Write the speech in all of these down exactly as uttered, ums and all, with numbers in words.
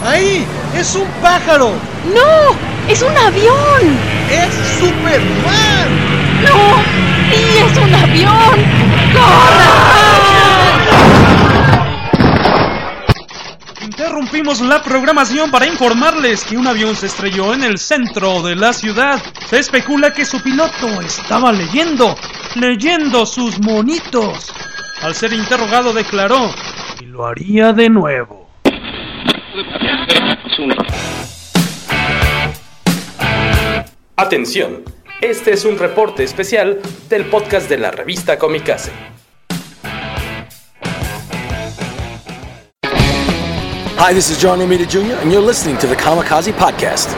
¡Ahí! ¡Es un pájaro! ¡No! ¡Es un avión! ¡Es Superman! ¡No! ¡Sí, es un avión! ¡Corran! Interrumpimos la programación para informarles que un avión se estrelló en el centro de la ciudad. Se especula que su piloto estaba leyendo, leyendo sus monitos. Al ser interrogado declaró, y lo haría de nuevo. Atención, este es un reporte especial del podcast de la revista Comikaze. Hi, this is John Romita Junior and you're listening to the Kamikaze Podcast.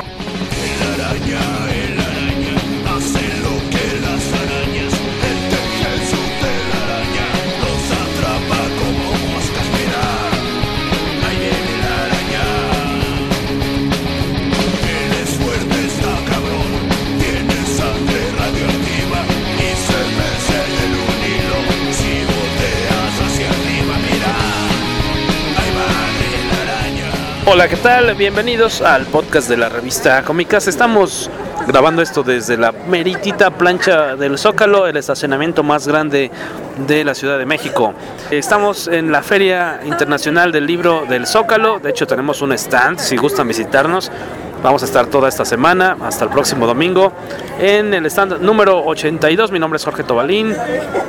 Hola, ¿qué tal? Bienvenidos al podcast de la revista Comikaze. Estamos grabando esto desde la meritita plancha del Zócalo, el estacionamiento más grande de la Ciudad de México. Estamos en la Feria Internacional del Libro del Zócalo. De hecho, tenemos un stand, si gustan visitarnos. Vamos a estar toda esta semana, hasta el próximo domingo, en el stand número ochenta y dos. Mi nombre es Jorge Tobalín,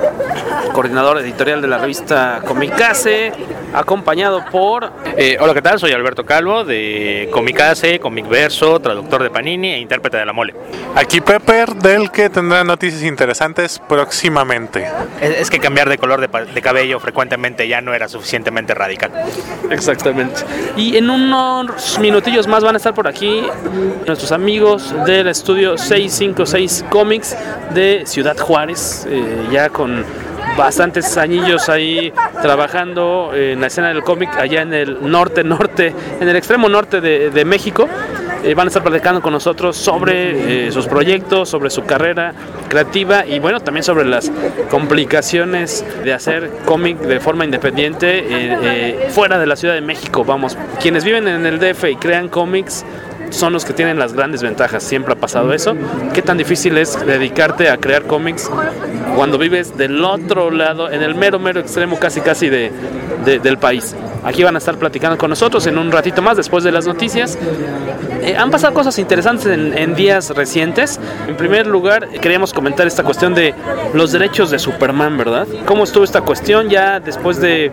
coordinador editorial de la revista Comikaze, acompañado por... Eh, hola, ¿qué tal? Soy Alberto Calvo, de Comikaze, Comicverso, traductor de Panini e intérprete de La Mole. Aquí Pepper, del que tendrá noticias interesantes próximamente. Es, es que cambiar de color de, de cabello frecuentemente ya no era suficientemente radical. Exactamente. Y en unos minutillos más van a estar por aquí nuestros amigos del estudio seiscientos cincuenta y seis Comics de Ciudad Juárez, eh, ya con bastantes añillos ahí trabajando en la escena del cómic allá en el norte, norte, en el extremo norte de, de México. Eh, van a estar platicando con nosotros sobre eh, sus proyectos, sobre su carrera creativa y bueno, también sobre las complicaciones de hacer cómic de forma independiente eh, eh, fuera de la Ciudad de México. Vamos, quienes viven en el D F y crean cómics son los que tienen las grandes ventajas. Siempre ha pasado eso. ¿Qué tan difícil es dedicarte a crear cómics cuando vives del otro lado, en el mero, mero extremo casi, casi de, de, del país? Aquí van a estar platicando con nosotros en un ratito más, después de las noticias. Eh, han pasado cosas interesantes en, en días recientes. En primer lugar, queríamos comentar esta cuestión de los derechos de Superman, ¿verdad? ¿Cómo estuvo esta cuestión ya después de,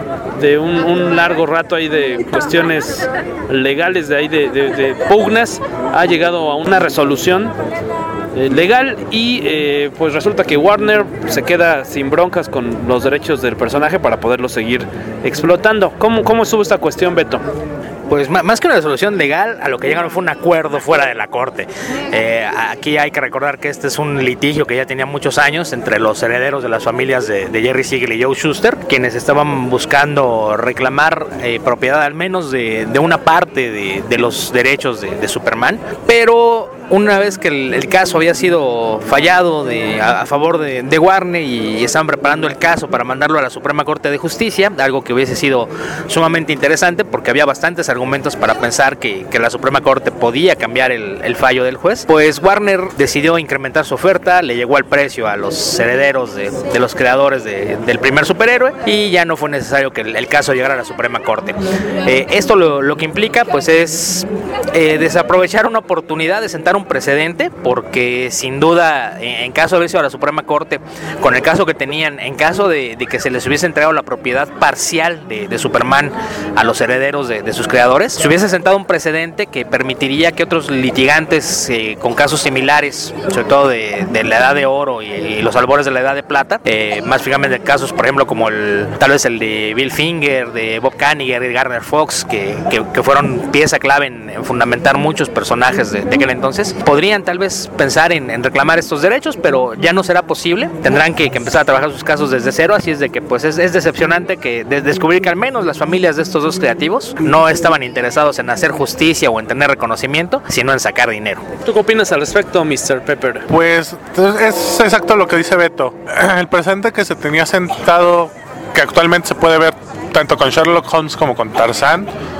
de un, un largo rato ahí de cuestiones legales, de ahí de, de, de pugnas? Ha llegado a una resolución eh, legal y eh, pues resulta que Warner se queda sin broncas con los derechos del personaje para poderlo seguir explotando. ¿Cómo, cómo estuvo esta cuestión, Beto? Pues más que una resolución legal, a lo que llegaron fue un acuerdo fuera de la corte. Eh, aquí hay que recordar que este es un litigio que ya tenía muchos años entre los herederos de las familias de, de Jerry Siegel y Joe Shuster, quienes estaban buscando reclamar eh, propiedad al menos de, de una parte de, de los derechos de, de Superman, pero una vez que el, el caso había sido fallado de, a, a favor de, de Warner y, y estaban preparando el caso para mandarlo a la Suprema Corte de Justicia, algo que hubiese sido sumamente interesante porque había bastantes argumentos para pensar que, que la Suprema Corte podía cambiar el, el fallo del juez, pues Warner decidió incrementar su oferta, le llegó al precio a los herederos de, de los creadores de, del primer superhéroe y ya no fue necesario que el, el caso llegara a la Suprema Corte. Eh, esto lo, lo que implica pues es eh, desaprovechar una oportunidad de sentar un precedente, porque sin duda en, en caso de haber sido a la Suprema Corte con el caso que tenían, en caso de, de que se les hubiese entregado la propiedad parcial de, de Superman a los herederos de, de sus creadores, se hubiese sentado un precedente que permitiría que otros litigantes eh, con casos similares, sobre todo de, de la edad de oro y, y los albores de la edad de plata, eh, más fijamente casos por ejemplo como el tal vez el de Bill Finger, de Bob Kaniger y Gardner Fox, que, que, que fueron pieza clave en, en fundamentar muchos personajes de, de aquel entonces, podrían tal vez pensar en, en reclamar estos derechos, pero ya no será posible. Tendrán que, que empezar a trabajar sus casos desde cero, así es de que pues es, es decepcionante que de, descubrir que al menos las familias de estos dos creativos no estaban interesados en hacer justicia o en tener reconocimiento, sino en sacar dinero. ¿Tú qué opinas al respecto, mister Pepper? Pues es exacto lo que dice Beto. El presente que se tenía sentado, que actualmente se puede ver tanto con Sherlock Holmes como con Tarzán,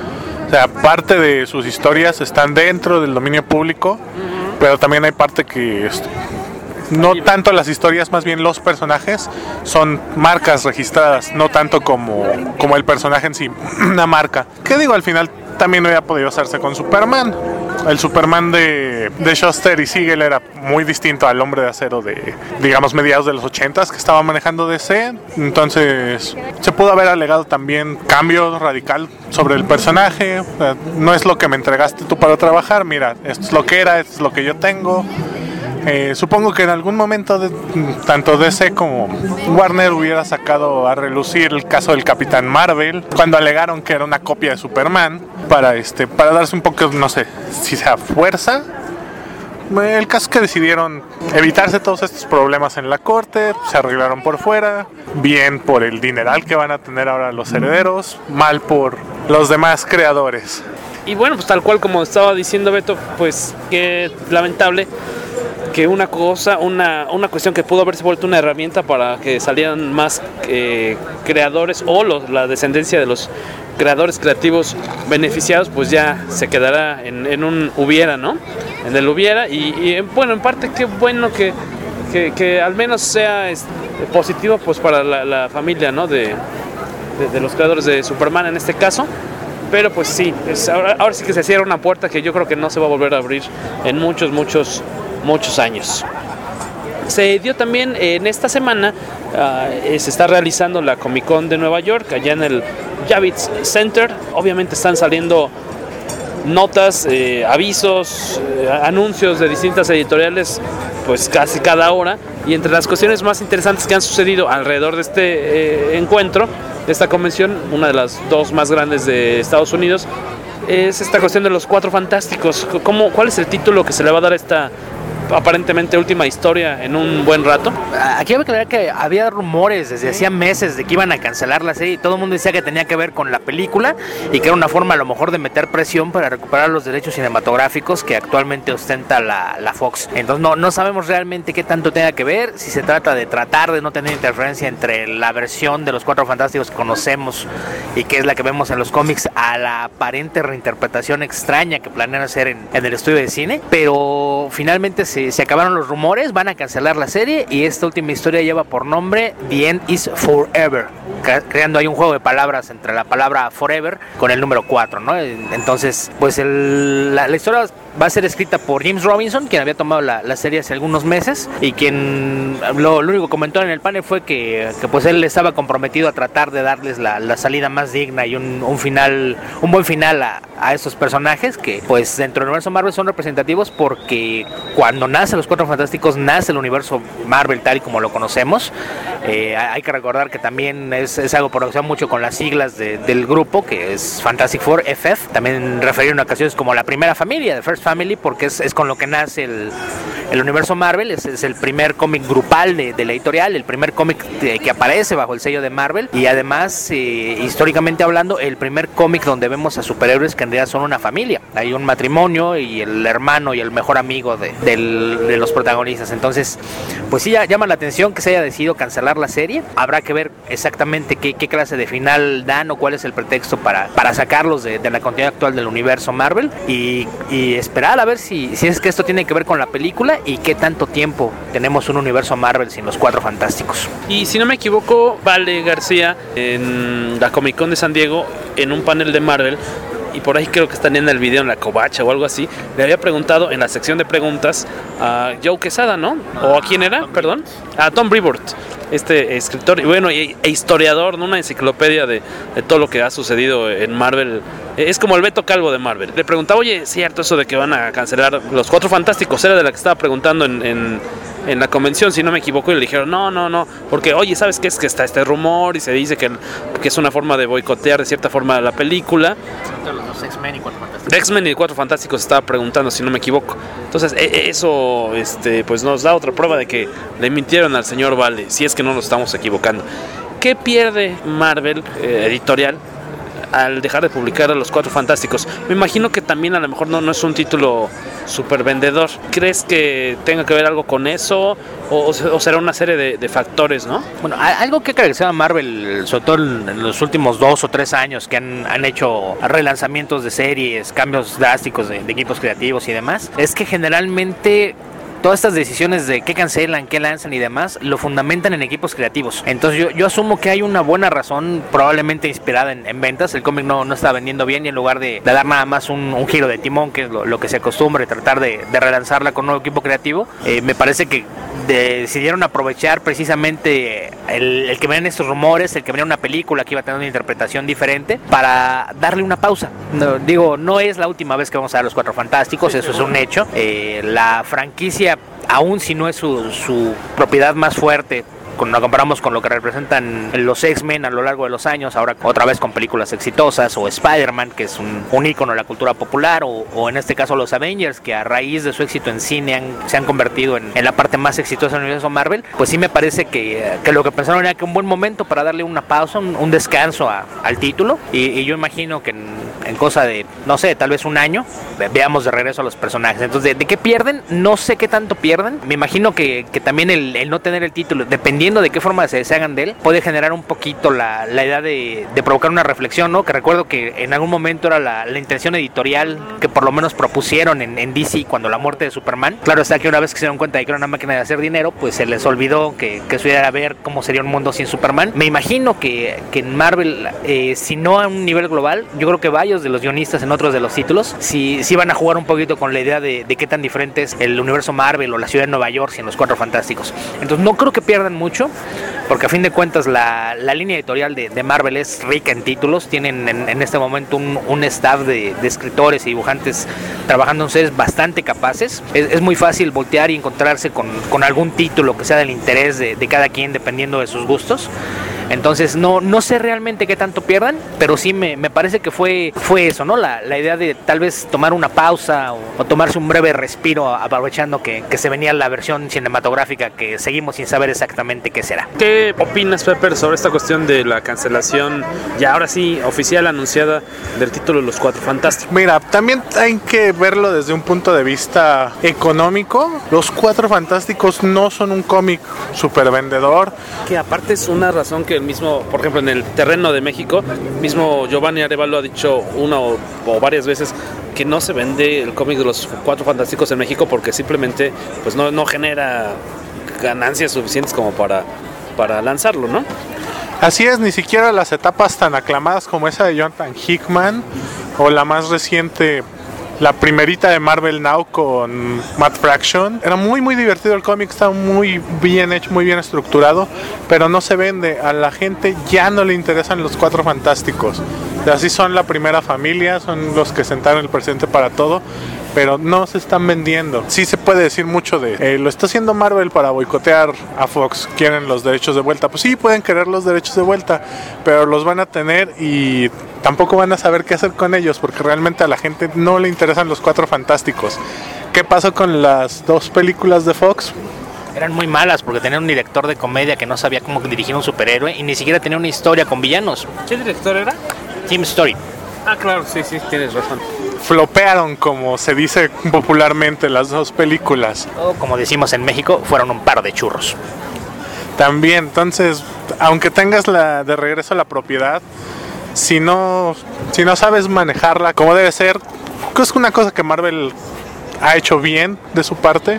O sea, parte de sus historias están dentro del dominio público, uh-huh. pero también hay parte que... Es, no tanto las historias, más bien los personajes son marcas registradas, no tanto como, como el personaje en sí, una marca. ¿Qué digo? Al final también hubiera podido hacerse con Superman. El Superman de, de Shuster y Siegel era muy distinto al Hombre de Acero de, digamos, mediados de los ochentas que estaba manejando D C. Entonces se pudo haber alegado también cambio radical sobre el personaje. O sea, no es lo que me entregaste tú para trabajar, mira, esto es lo que era, esto es lo que yo tengo. Eh, supongo que en algún momento de, tanto D C como Warner hubiera sacado a relucir el caso del Capitán Marvel cuando alegaron que era una copia de Superman para este para darse un poco, no sé si sea fuerza. El caso es que decidieron evitarse todos estos problemas en la corte, se arreglaron por fuera, bien por el dineral que van a tener ahora los herederos, mal por los demás creadores. Y bueno, pues tal cual como estaba diciendo Beto, pues qué lamentable que una cosa, una, una cuestión que pudo haberse vuelto una herramienta para que salieran más eh, creadores o los, la descendencia de los creadores creativos beneficiados, pues ya se quedará en, en un hubiera, ¿no? En el hubiera y, y bueno, en parte qué bueno que, que, que al menos sea es, positivo pues para la, la familia, ¿no? De, de, de los creadores de Superman en este caso. Pero pues sí, es, ahora, ahora sí que se cierra una puerta que yo creo que no se va a volver a abrir en muchos, muchos muchos años. Se dio también en esta semana, uh, se está realizando la Comic Con de Nueva York, allá en el Javits Center. Obviamente están saliendo notas, eh, avisos, eh, anuncios de distintas editoriales, pues casi cada hora. Y entre las cuestiones más interesantes que han sucedido alrededor de este eh, encuentro, de esta convención, una de las dos más grandes de Estados Unidos, es esta cuestión de los Cuatro Fantásticos. ¿Cómo, ¿Cuál es el título que se le va a dar a esta aparentemente última historia en un buen rato? Aquí hay que aclarar que había rumores desde hacía meses de que iban a cancelar la serie y todo el mundo decía que tenía que ver con la película y que era una forma a lo mejor de meter presión para recuperar los derechos cinematográficos que actualmente ostenta la, la Fox. Entonces no, no sabemos realmente qué tanto tenga que ver, si se trata de tratar de no tener interferencia entre la versión de los Cuatro Fantásticos que conocemos y que es la que vemos en los cómics a la aparente reinterpretación extraña que planean hacer en, en el estudio de cine, pero finalmente se, se acabaron los rumores, van a cancelar la serie y esta última historia lleva por nombre The End is Forever, creando ahí un juego de palabras entre la palabra forever con el número cuatro, ¿no? Entonces, pues el, la, la historia va a ser escrita por James Robinson, quien había tomado la, la serie hace algunos meses y quien lo, lo único que comentó en el panel fue que, que pues él estaba comprometido a tratar de darles la, la salida más digna y un, un final, un buen final a, a estos personajes que pues dentro del universo Marvel son representativos porque cuando nacen los Cuatro Fantásticos nace el universo Marvel tal y como lo conocemos. Eh, hay que recordar que también es, es algo por lo que se da mucho con las siglas de, del grupo, que es Fantastic Four, F F, también referido en ocasiones como la primera familia, The First Family, porque es, es con lo que nace el, el universo Marvel. Es, es el primer cómic grupal de, de la editorial, el primer cómic de, que aparece bajo el sello de Marvel y además, eh, históricamente hablando, el primer cómic donde vemos a superhéroes que en realidad son una familia. Hay un matrimonio y el hermano y el mejor amigo de, del, de los protagonistas. Entonces, pues sí, ya llama la atención que se haya decidido cancelar la serie. Habrá que ver exactamente qué, qué clase de final dan o cuál es el pretexto para, para sacarlos de, de la continuidad actual del universo Marvel y, y esperar a ver si, si es que esto tiene que ver con la película y qué tanto tiempo tenemos un universo Marvel sin los Cuatro Fantásticos. Y si no me equivoco, Vale García en la Comic Con de San Diego, en un panel de Marvel, y por ahí creo que están en el video en la covacha o algo así, le había preguntado en la sección de preguntas a Joe Quesada, ¿no? ¿O a quién era? Perdón. A Tom Brevoort, este escritor y bueno, e historiador, ¿no? Una enciclopedia de, de todo lo que ha sucedido en Marvel. Es como el Beto Calvo de Marvel. Le preguntaba, oye, ¿es cierto eso de que van a cancelar los Cuatro Fantásticos? Era de la que estaba preguntando en, en, en la convención, si no me equivoco, y le dijeron, no, no, no, porque, oye, ¿sabes qué? Es que está este rumor y se dice que, que es una forma de boicotear de cierta forma la película. Los X-Men y Cuatro Fantásticos. De X-Men y Cuatro Fantásticos estaba preguntando, si no me equivoco. Entonces, eso este, pues nos da otra prueba de que le mintieron al señor Vale, si es que no nos estamos equivocando. ¿Qué pierde Marvel eh, editorial al dejar de publicar a los Cuatro Fantásticos. Me imagino que también a lo mejor no, no es un título súper vendedor. ¿Crees que tenga que ver algo con eso? O, o será una serie de, de factores, ¿no? Bueno, algo que ha caracterizado a Marvel, sobre todo en los últimos dos o tres años, que han, han hecho relanzamientos de series, cambios drásticos de, de equipos creativos y demás, es que generalmente todas estas decisiones de qué cancelan, qué lanzan y demás, lo fundamentan en equipos creativos. Entonces yo, yo asumo que hay una buena razón, probablemente inspirada en, en ventas. El cómic no, no está vendiendo bien y en lugar de, de dar nada más un, un giro de timón, que es lo, lo que se acostumbra, y tratar de, de relanzarla con un nuevo equipo creativo, eh, me parece que de, decidieron aprovechar precisamente el, el que venían estos rumores, el que venía una película que iba a tener una interpretación diferente, para darle una pausa. No, digo, no es la última vez que vamos a ver los Cuatro Fantásticos, eso es un hecho. Eh, la franquicia, aún si no es su, su propiedad más fuerte, cuando lo comparamos con lo que representan los X-Men a lo largo de los años, ahora otra vez con películas exitosas, o Spider-Man, que es un, un ícono de la cultura popular, o, o en este caso los Avengers, que a raíz de su éxito en cine han, se han convertido en, en la parte más exitosa del universo Marvel, pues sí me parece que, que lo que pensaron era que un buen momento para darle una pausa, un, un descanso a, al título, y, y yo imagino que en, en cosa de, no sé, tal vez un año, veamos de regreso a los personajes. Entonces, ¿de, de qué pierden? No sé qué tanto pierden. Me imagino que, que también el, el no tener el título, dependiendo de qué forma se deshagan de él, puede generar un poquito la, la idea de, de provocar una reflexión, ¿no? Que recuerdo que en algún momento era la, la intención editorial que por lo menos propusieron en, en D C cuando la muerte de Superman. Claro está que una vez que se dieron cuenta de que era una máquina de hacer dinero, pues se les olvidó que, que eso era ver cómo sería un mundo sin Superman. Me imagino que, que en Marvel, eh, si no a un nivel global, yo creo que varios de los guionistas en otros de los títulos sí, sí van a jugar un poquito con la idea de, de qué tan diferente es el universo Marvel o la ciudad de Nueva York sin los Cuatro Fantásticos. Entonces no creo que pierdan mucho, porque a fin de cuentas la, la línea editorial de, de Marvel es rica en títulos. Tienen en, en este momento un, un staff de, de escritores y dibujantes trabajando en series bastante capaces. Es, es muy fácil voltear y encontrarse con, con algún título que sea del interés de, de cada quien, dependiendo de sus gustos. Entonces no, no sé realmente qué tanto pierdan, pero sí me, me parece que fue, fue eso, ¿no? La, la idea de tal vez tomar una pausa o, o tomarse un breve respiro, aprovechando que, que se venía la versión cinematográfica, que seguimos sin saber exactamente qué será. ¿Qué opinas, Pepper, sobre esta cuestión de la cancelación, ya ahora sí, oficial, anunciada, del título de los Cuatro Fantásticos? Mira, también hay que verlo desde un punto de vista económico. Los Cuatro Fantásticos no son un cómic súper vendedor. Que aparte es una razón que el mismo, por ejemplo, en el terreno de México, mismo Giovanni Arévalo ha dicho una o, o varias veces que no se vende el cómic de los Cuatro Fantásticos en México porque simplemente pues no, no genera ganancias suficientes como para, para lanzarlo, ¿no? Así es, ni siquiera las etapas tan aclamadas como esa de Jonathan Hickman o la más reciente, la primerita de Marvel Now con Matt Fraction. Era muy muy divertido el cómic, estaba muy bien hecho, muy bien estructurado, pero no se vende. A la gente ya no le interesan los Cuatro Fantásticos. Así son la primera familia, son los que sentaron el presente para todo, pero no se están vendiendo. Sí se puede decir mucho de, eh, lo está haciendo Marvel para boicotear a Fox, quieren los derechos de vuelta. Pues sí, pueden querer los derechos de vuelta, pero los van a tener y tampoco van a saber qué hacer con ellos, porque realmente a la gente no le interesan los Cuatro Fantásticos. ¿Qué pasó con las dos películas de Fox? Eran muy malas porque tenían un director de comedia que no sabía cómo dirigir un superhéroe y ni siquiera tenía una historia con villanos. ¿Qué director era? Tim Story. Ah, claro, sí, sí, tienes razón. Flopearon, como se dice popularmente, las dos películas. O como decimos en México, fueron un par de churros. También, entonces, aunque tengas la de regreso la propiedad, si no, si no sabes manejarla como debe ser, es una cosa que Marvel ha hecho bien de su parte.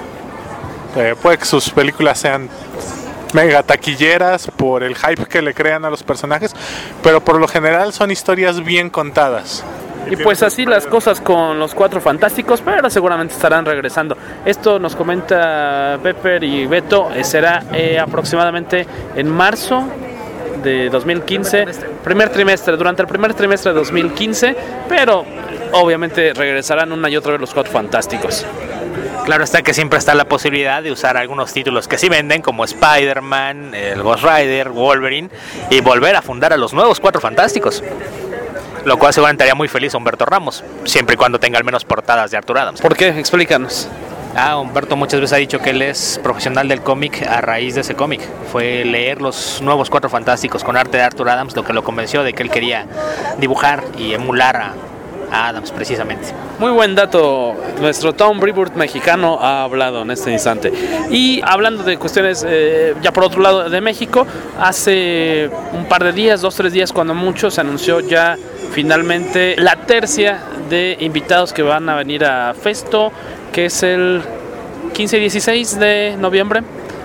Eh, puede que sus películas sean mega taquilleras por el hype que le crean a los personajes, pero por lo general son historias bien contadas. Y pues así las cosas con los Cuatro Fantásticos, pero seguramente estarán regresando. Esto nos comenta Pepper y Beto, eh, será eh, aproximadamente en marzo de dos mil quince, primer trimestre, durante el primer trimestre de dos mil quince, pero obviamente regresarán una y otra vez los Cuatro Fantásticos. Claro está que siempre está la posibilidad de usar algunos títulos que sí venden, como Spider-Man, el Ghost Rider, Wolverine, y volver a fundar a los nuevos Cuatro Fantásticos. Lo cual seguramente haría muy feliz a Humberto Ramos, siempre y cuando tenga al menos portadas de Arthur Adams. ¿Por qué? Explícanos. Ah, Humberto muchas veces ha dicho que él es profesional del cómic a raíz de ese cómic. Fue leer los nuevos Cuatro Fantásticos con arte de Arthur Adams lo que lo convenció de que él quería dibujar y emular a, a Adams precisamente. Muy buen dato, nuestro Tom Brevoort mexicano ha hablado en este instante. Y hablando de cuestiones, eh, ya por otro lado de México, hace un par de días, dos, tres días cuando mucho, se anunció ya finalmente la tercia de invitados que van a venir a Festo, que es el quince y dieciséis de noviembre.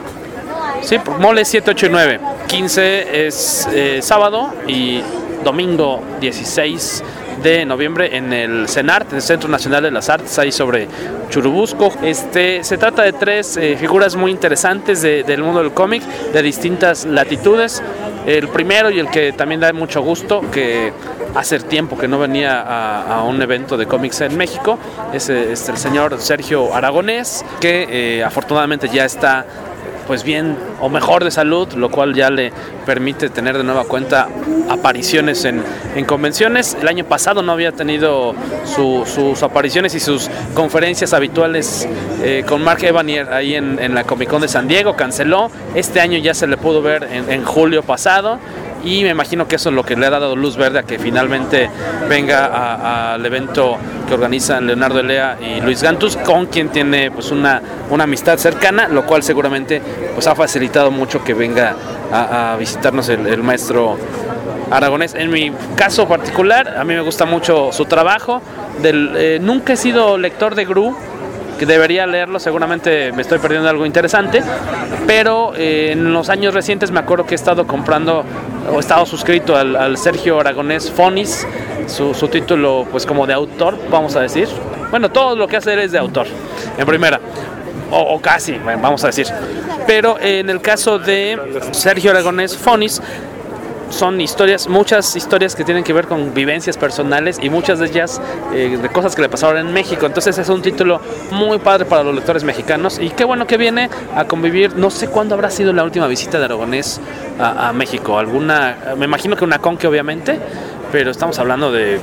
Sí, mole siete, ocho y nueve. quince es eh, sábado y domingo dieciséis de noviembre en el CENART, el Centro Nacional de las Artes, ahí sobre Churubusco. Este, se trata de tres eh, figuras muy interesantes de, del mundo del cómic, de distintas latitudes. El primero y el que también da mucho gusto, que hace tiempo que no venía a, a un evento de cómics en México, es, es el señor Sergio Aragonés, que eh, afortunadamente ya está pues bien o mejor de salud, lo cual ya le permite tener de nueva cuenta apariciones en, en convenciones. El año pasado no había tenido su, sus apariciones y sus conferencias habituales eh, con Mark Evanier ahí en, en la Comic Con de San Diego, canceló. Este año ya se le pudo ver en, en julio pasado. Y me imagino que eso es lo que le ha dado luz verde a que finalmente venga al evento que organizan Leonardo Elea y Luis Gantus, con quien tiene pues una, una amistad cercana, lo cual seguramente pues ha facilitado mucho que venga a, a visitarnos el, el maestro Aragonés. En mi caso particular, a mí me gusta mucho su trabajo. Del, eh, nunca he sido lector de Gru, que debería leerlo, seguramente me estoy perdiendo algo interesante, pero eh, en los años recientes me acuerdo que he estado comprando o he estado suscrito al, al Sergio Aragonés Fonis, su, su título pues como de autor, vamos a decir. Bueno, todo lo que hace él es de autor, en primera, o, o casi, vamos a decir. Pero eh, en el caso de Sergio Aragonés Fonis, son historias, muchas historias que tienen que ver con vivencias personales y muchas de ellas eh, de cosas que le pasaron en México. Entonces es un título muy padre para los lectores mexicanos y qué bueno que viene a convivir. No sé cuándo habrá sido la última visita de Aragonés a, a México. Alguna, me imagino que una conque obviamente, pero estamos hablando de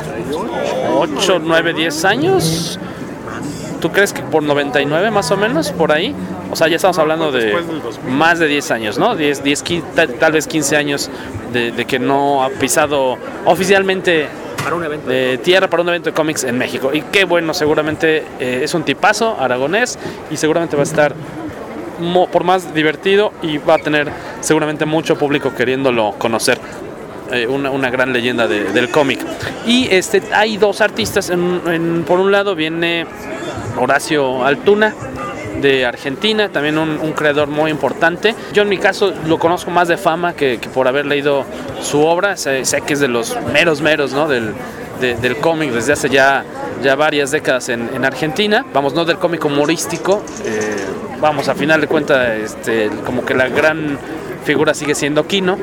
ocho, nueve, diez años. ¿Tú crees que por noventa y nueve más o menos, por ahí? O sea, ya estamos hablando de más de diez años, ¿no? diez, diez, quince, tal vez quince años de, de que no ha pisado oficialmente para un evento de tierra para un evento de cómics en México. Y qué bueno, seguramente eh, es un tipazo, Aragonés, y seguramente va a estar mo, por más divertido y va a tener seguramente mucho público queriéndolo conocer. Eh, una, una gran leyenda de, del cómic. Y este, hay dos artistas. En, en, por un lado viene Horacio Altuna, de Argentina, también un, un creador muy importante. Yo en mi caso lo conozco más de fama que, que por haber leído su obra. Sé, sé que es de los meros meros, ¿no? del, de, del cómic desde hace ya, ya varias décadas en, en Argentina. Vamos, no del cómic humorístico. Eh, vamos, a final de cuentas, este, como que la gran figura sigue siendo Quino,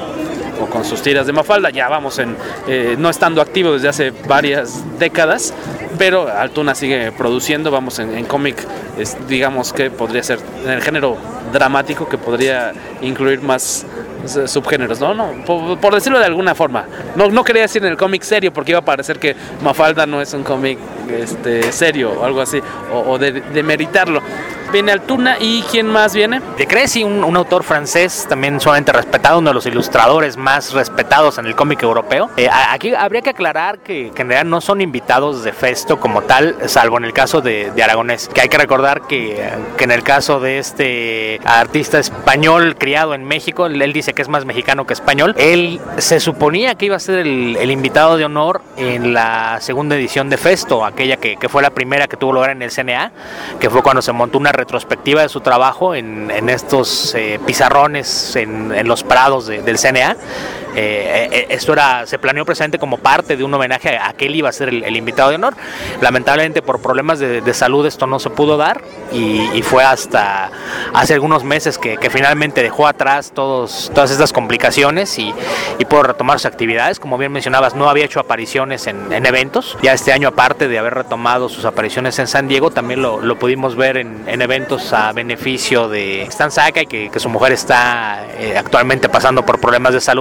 o con sus tiras de Mafalda, ya vamos en eh, no estando activo desde hace varias décadas, pero Altuna sigue produciendo, vamos en, en cómic, es, digamos que podría ser en el género dramático, que podría incluir más subgéneros, ¿no? no por, por decirlo de alguna forma. No, no quería decir en el cómic serio, porque iba a parecer que Mafalda no es un cómic este, serio o algo así, o, o de, de meritarlo. Viene Altuna, ¿y quién más viene? De Crécy, un, un autor francés también sumamente respetado, uno de los ilustradores más respetados en el cómic europeo. Eh, aquí habría que aclarar que, que en realidad no son invitados de Festo como tal, salvo en el caso de, de Aragonés, que hay que recordar que, que en el caso de este artista español criado en México, él dice que es más mexicano que español, él se suponía que iba a ser el, el invitado de honor en la segunda edición de Festo, aquella que, que fue la primera que tuvo lugar en el C N A, que fue cuando se montó una retrospectiva de su trabajo en, en estos eh, pizarrones en, en los prados de, del C N A. Eh, esto era, se planeó precisamente como parte de un homenaje a que él iba a ser el, el invitado de honor. Lamentablemente por problemas de, de salud esto no se pudo dar y, y fue hasta hace algunos meses que, que finalmente dejó atrás todos, todas estas complicaciones y, y pudo retomar sus actividades. Como bien mencionabas, no había hecho apariciones en, en eventos. Ya este año, aparte de haber retomado sus apariciones en San Diego, también lo, lo pudimos ver en, en eventos a beneficio de Stan Sakai, que, que su mujer está eh, actualmente pasando por problemas de salud. Es, es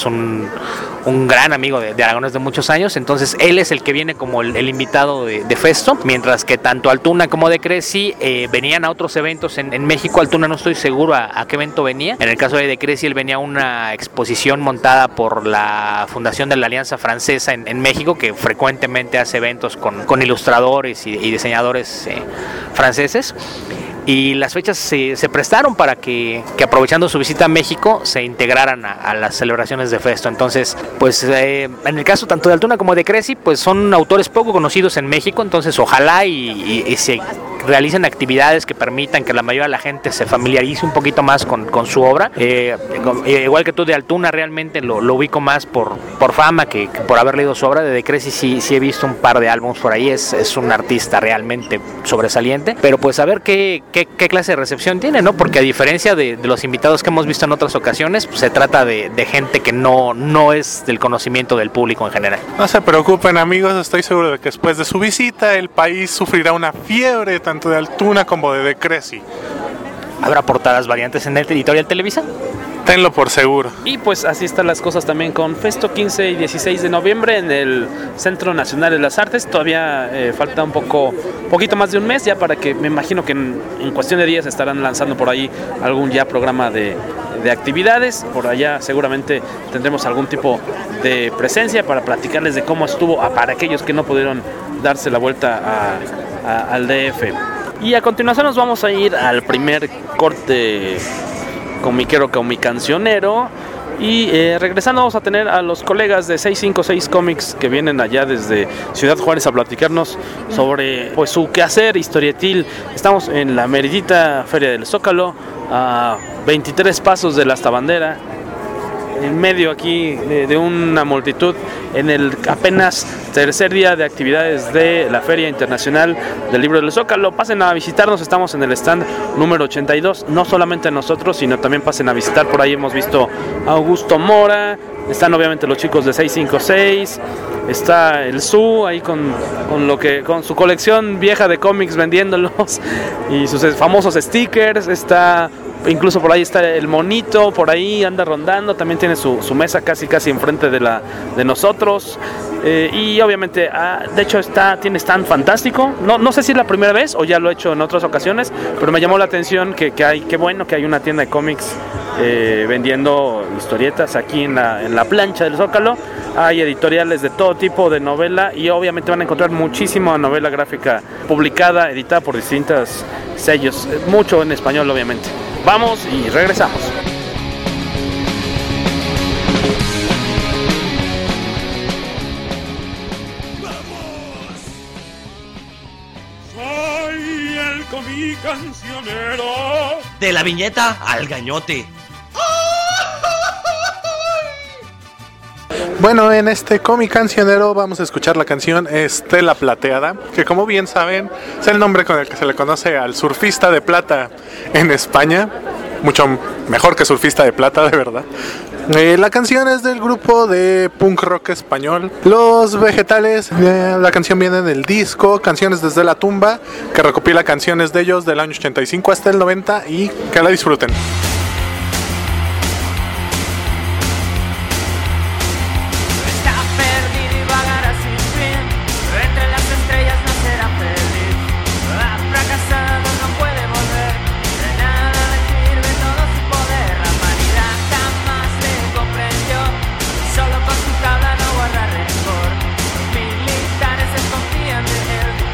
es un, un gran amigo de, de Aragonés de muchos años, entonces él es el que viene como el, el invitado de, de Festo, mientras que tanto Altuna como De Creci eh, venían a otros eventos en, en México. Altuna no estoy seguro a, a qué evento venía. En el caso de De Creci, él venía a una exposición montada por la Fundación de la Alianza Francesa en, en México, que frecuentemente hace eventos con, con ilustradores y, y diseñadores eh, franceses. Y las fechas se, se prestaron para que, que aprovechando su visita a México se integraran a, a las celebraciones de Festo. Entonces, pues eh, en el caso tanto de Altuna como de Creci, pues son autores poco conocidos en México, entonces ojalá y, y, y se realicen actividades que permitan que la mayoría de la gente se familiarice un poquito más con, con su obra. Eh, igual que tú, de Altuna realmente lo, lo ubico más por, por fama que, que por haber leído su obra. De De Creci sí, sí he visto un par de álbumes por ahí, es, es un artista realmente sobresaliente, pero pues a ver qué Qué, qué clase de recepción tiene, ¿no? Porque a diferencia de, de los invitados que hemos visto en otras ocasiones, pues se trata de, de gente que no, no es del conocimiento del público en general. No se preocupen, amigos, estoy seguro de que después de su visita el país sufrirá una fiebre tanto de Altuna como de De Creci. ¿Habrá portadas variantes en el Editorial Televisa? Tenlo por seguro. Y pues así están las cosas también con Festo quince y dieciséis de noviembre en el Centro Nacional de las Artes. Todavía eh, falta un poco, poquito más de un mes ya para que, me imagino que en, en cuestión de días estarán lanzando por ahí algún ya programa de, de actividades. Por allá seguramente tendremos algún tipo de presencia para platicarles de cómo estuvo, para aquellos que no pudieron darse la vuelta a, a, al D F. Y a continuación nos vamos a ir al primer corte comiquero, comicancionero, y eh, regresando vamos a tener a los colegas de seiscientos cincuenta y seis Comics que vienen allá desde Ciudad Juárez a platicarnos sobre pues su quehacer historietil. Estamos en la meridita Feria del Zócalo, a veintitrés pasos de la Hasta Bandera, en medio aquí de, de una multitud, en el apenas tercer día de actividades de la Feria Internacional del Libro del Zócalo. Pasen a visitarnos, estamos en el stand número ochenta y dos, no solamente nosotros, sino también pasen a visitar, por ahí hemos visto a Augusto Mora, están obviamente los chicos de seiscientos cincuenta y seis, está el Su ahí con, con, lo que, con su colección vieja de cómics vendiéndolos y sus famosos stickers, está... Incluso por ahí está el Monito, por ahí anda rondando, también tiene su, su mesa casi casi enfrente de la de nosotros. Eh, y obviamente, ah, de hecho está tiene stand fantástico. No, no sé si es la primera vez o ya lo he hecho en otras ocasiones, pero me llamó la atención que, que hay, qué bueno que hay una tienda de cómics eh, vendiendo historietas aquí en la, en la plancha del Zócalo. Hay editoriales de todo tipo de novela y obviamente van a encontrar muchísima novela gráfica publicada, editada por distintos sellos, mucho en español obviamente. Vamos y regresamos. Soy el comicancionero. De la viñeta al gañote. Bueno, en este cómic cancionero vamos a escuchar la canción Estela Plateada, que como bien saben es el nombre con el que se le conoce al surfista de plata en España, mucho mejor que surfista de plata, de verdad. Eh, la canción es del grupo de punk rock español Los Vegetales. Eh, la canción viene del disco Canciones desde la tumba, que recopila canciones de ellos del año ochenta y cinco hasta el noventa, y que la disfruten.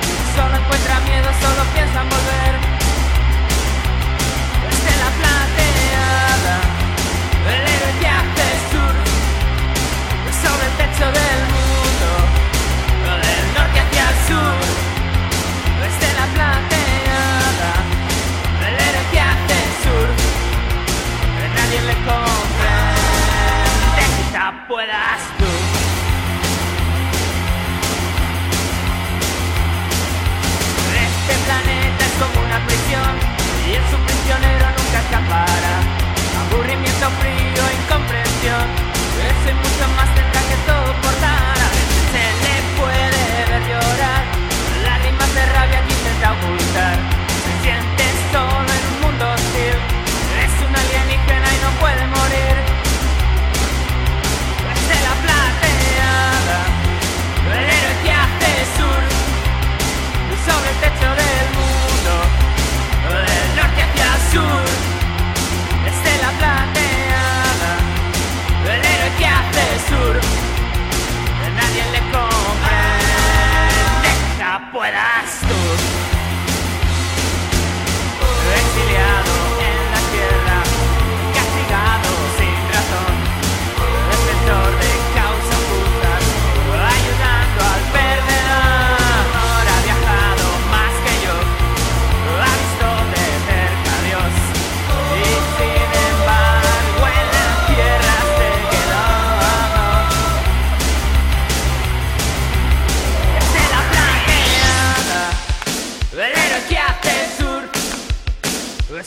Solo piensan volver. Estela Plateada.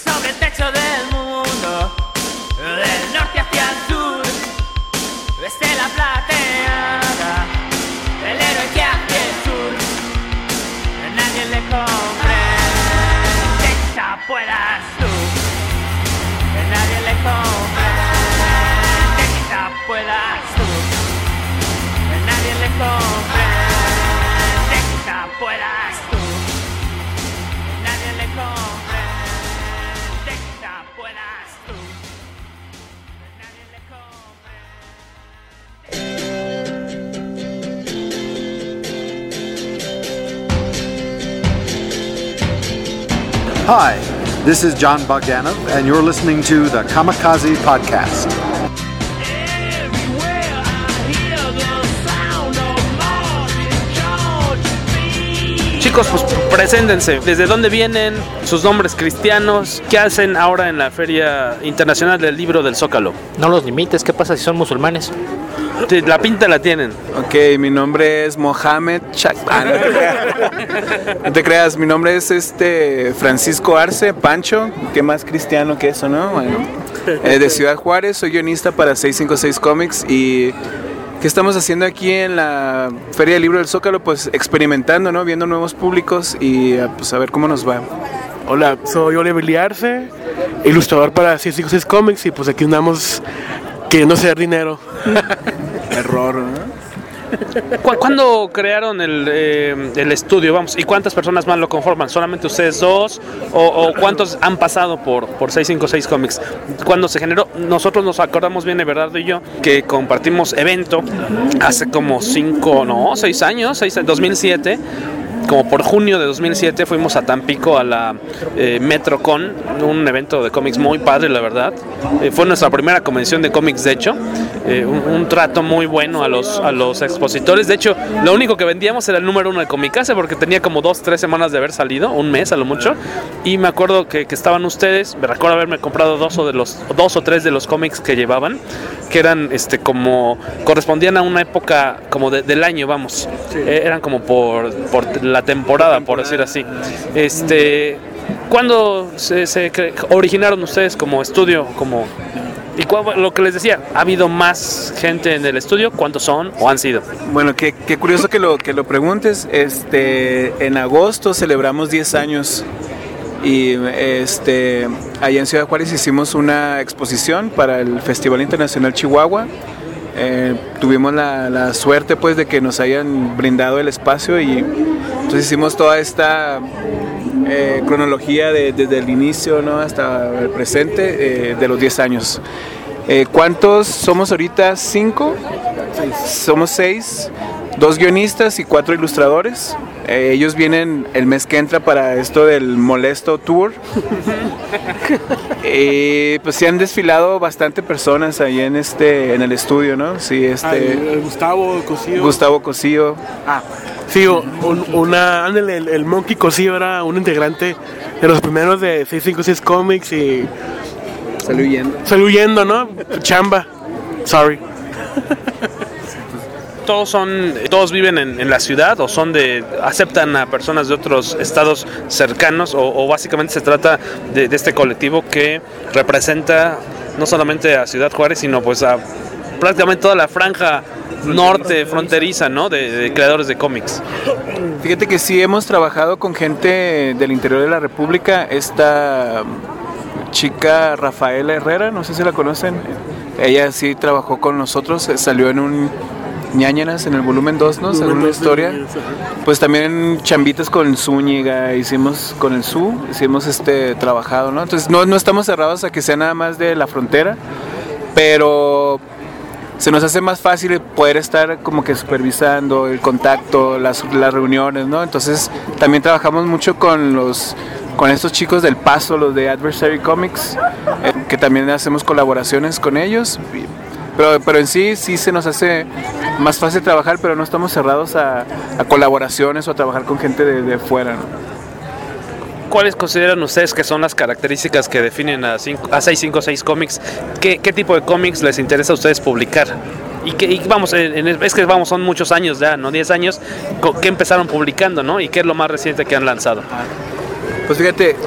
sobre el techo del mundo, del norte hacia el sur, estela plateada, el héroe que hace el sur, nadie le comprende, quizá puedas tú, nadie le comprende, quizá puedas tú, nadie le comprende, quizá puedas tú, nadie le comprende, quizá puedas tú, nadie le comprende. Hi, this is John Bogdanov, and you're listening to the Kamikaze Podcast. Chicos, pues preséntense. ¿Desde dónde vienen? ¿Sus nombres cristianos? ¿Qué hacen ahora en la Feria Internacional del Libro del Zócalo? No los limites, ¿qué pasa si son musulmanes? Sí, la pinta la tienen. Ok, mi nombre es Mohamed Chak. Ah, no, te creas. No te creas, mi nombre es este Francisco Arce, Pancho. ¿Qué más cristiano que eso, no? Bueno, eh, de Ciudad Juárez, soy guionista para seiscientos cincuenta y seis Comics. Y ¿qué estamos haciendo aquí en la Feria del Libro del Zócalo? Pues experimentando, ¿no? Viendo nuevos públicos y pues a ver cómo nos va. Hola, soy Oliver Liarce, ilustrador para seiscientos cincuenta y seis Comics, y pues aquí andamos queriendo hacer dinero. Error, ¿no? ¿Cuándo crearon el, eh, el estudio? Vamos, ¿y cuántas personas más lo conforman? ¿Solamente ustedes dos? ¿O, o cuántos han pasado por, por seiscientos cincuenta y seis Comics? ¿Cuándo se generó? Nosotros nos acordamos bien, Everardo y yo, que compartimos evento hace como cinco, no, seis años, seis, dos mil siete. Como por junio de dos mil siete fuimos a Tampico a la eh, MetroCon, un evento de cómics muy padre, la verdad. Eh, fue nuestra primera convención de cómics, de hecho. Eh, un, un trato muy bueno a los, a los expositores. De hecho, lo único que vendíamos era el número uno de Comicase, porque tenía como dos, tres semanas de haber salido, un mes a lo mucho. Y me acuerdo que, que estaban ustedes, me recuerdo haberme comprado dos o, de los, dos o tres de los cómics que llevaban, que eran este como, correspondían a una época como de, del año, vamos. Sí. Eh, eran como por, por la temporada, por decir así. Este, ¿cuándo se, se originaron ustedes como estudio? Como, y cuál, lo que les decía, ¿ha habido más gente en el estudio? ¿Cuántos son o han sido? Bueno, qué, qué curioso que lo, que lo preguntes. Este, en agosto celebramos diez años y este, allá en Ciudad Juárez hicimos una exposición para el Festival Internacional Chihuahua. Eh, tuvimos la, la suerte pues de que nos hayan brindado el espacio y entonces hicimos toda esta eh, cronología de, desde el inicio, ¿no? Hasta el presente eh, de los diez años. Eh, ¿Cuántos somos ahorita? ¿Cinco? Seis. Somos seis, dos guionistas y cuatro ilustradores. Eh, ellos vienen el mes que entra para esto del Molesto Tour. Y pues sí han desfilado bastante personas ahí en este en el estudio, ¿no? Sí, este ah, el, el Gustavo Cosío. Gustavo Cosío. Ah, sí, un, una ándale, el, el Monkey Cosío era un integrante de los primeros de seiscientos cincuenta y seis Comics y salió huyendo. Salió huyendo, ¿no? Chamba. Sorry. ¿Todos son, todos viven en, en la ciudad o son de, aceptan a personas de otros estados cercanos o, o básicamente se trata de, de este colectivo que representa no solamente a Ciudad Juárez sino pues a prácticamente toda la franja norte fronteriza, ¿no? De, de creadores de cómics? Fíjate que sí hemos trabajado con gente del interior de la República. Esta chica Rafaela Herrera, no sé si la conocen. Ella sí trabajó con nosotros, salió en un Ñañaras en el volumen dos, ¿no? Según una historia. Pues también chambitas con Zúñiga, hicimos con el Su, hicimos este trabajado, ¿no? Entonces no, no estamos cerrados a que sea nada más de la frontera, pero se nos hace más fácil poder estar como que supervisando el contacto, las, las reuniones, ¿no? Entonces también trabajamos mucho con los con estos chicos del Paso, los de Adversary Comics, eh, que también hacemos colaboraciones con ellos. Pero, pero en sí, sí se nos hace más fácil trabajar, pero no estamos cerrados a, a colaboraciones o a trabajar con gente de, de fuera, ¿no? ¿Cuáles consideran ustedes que son las características que definen a, cinco, a seiscientos cincuenta y seis Comics? ¿Qué, ¿Qué tipo de cómics les interesa a ustedes publicar? Y, que, y vamos, en, en, es que vamos, son muchos años ya, ¿no? diez años, ¿qué empezaron publicando, ¿no? ¿Y qué es lo más reciente que han lanzado? Pues fíjate,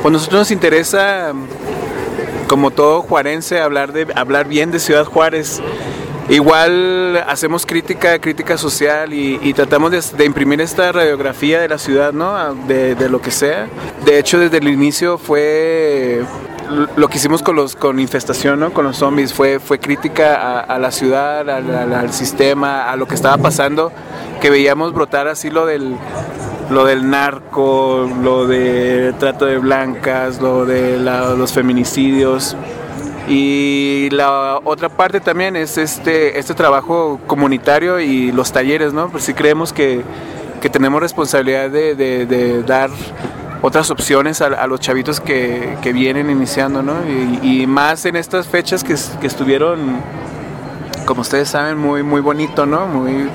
pues nosotros nos interesa, como todo juarense, hablar, de, hablar bien de Ciudad Juárez. Igual hacemos crítica, crítica social y, y tratamos de, de imprimir esta radiografía de la ciudad, ¿no? De, de lo que sea. De hecho, desde el inicio fue lo que hicimos con los con Infestación, ¿no? Con los zombies, fue, fue crítica a, a la ciudad, al, al, al sistema, a lo que estaba pasando, que veíamos brotar así lo del, lo del narco, lo de trato de blancas, lo de la, los feminicidios. Y la otra parte también es este, este trabajo comunitario y los talleres, ¿no? Pues sí creemos que, que tenemos responsabilidad de, de, de dar otras opciones a, a los chavitos que, que vienen iniciando, ¿no? Y, y más en estas fechas que, que estuvieron, como ustedes saben, muy, muy bonito, ¿no? Muy...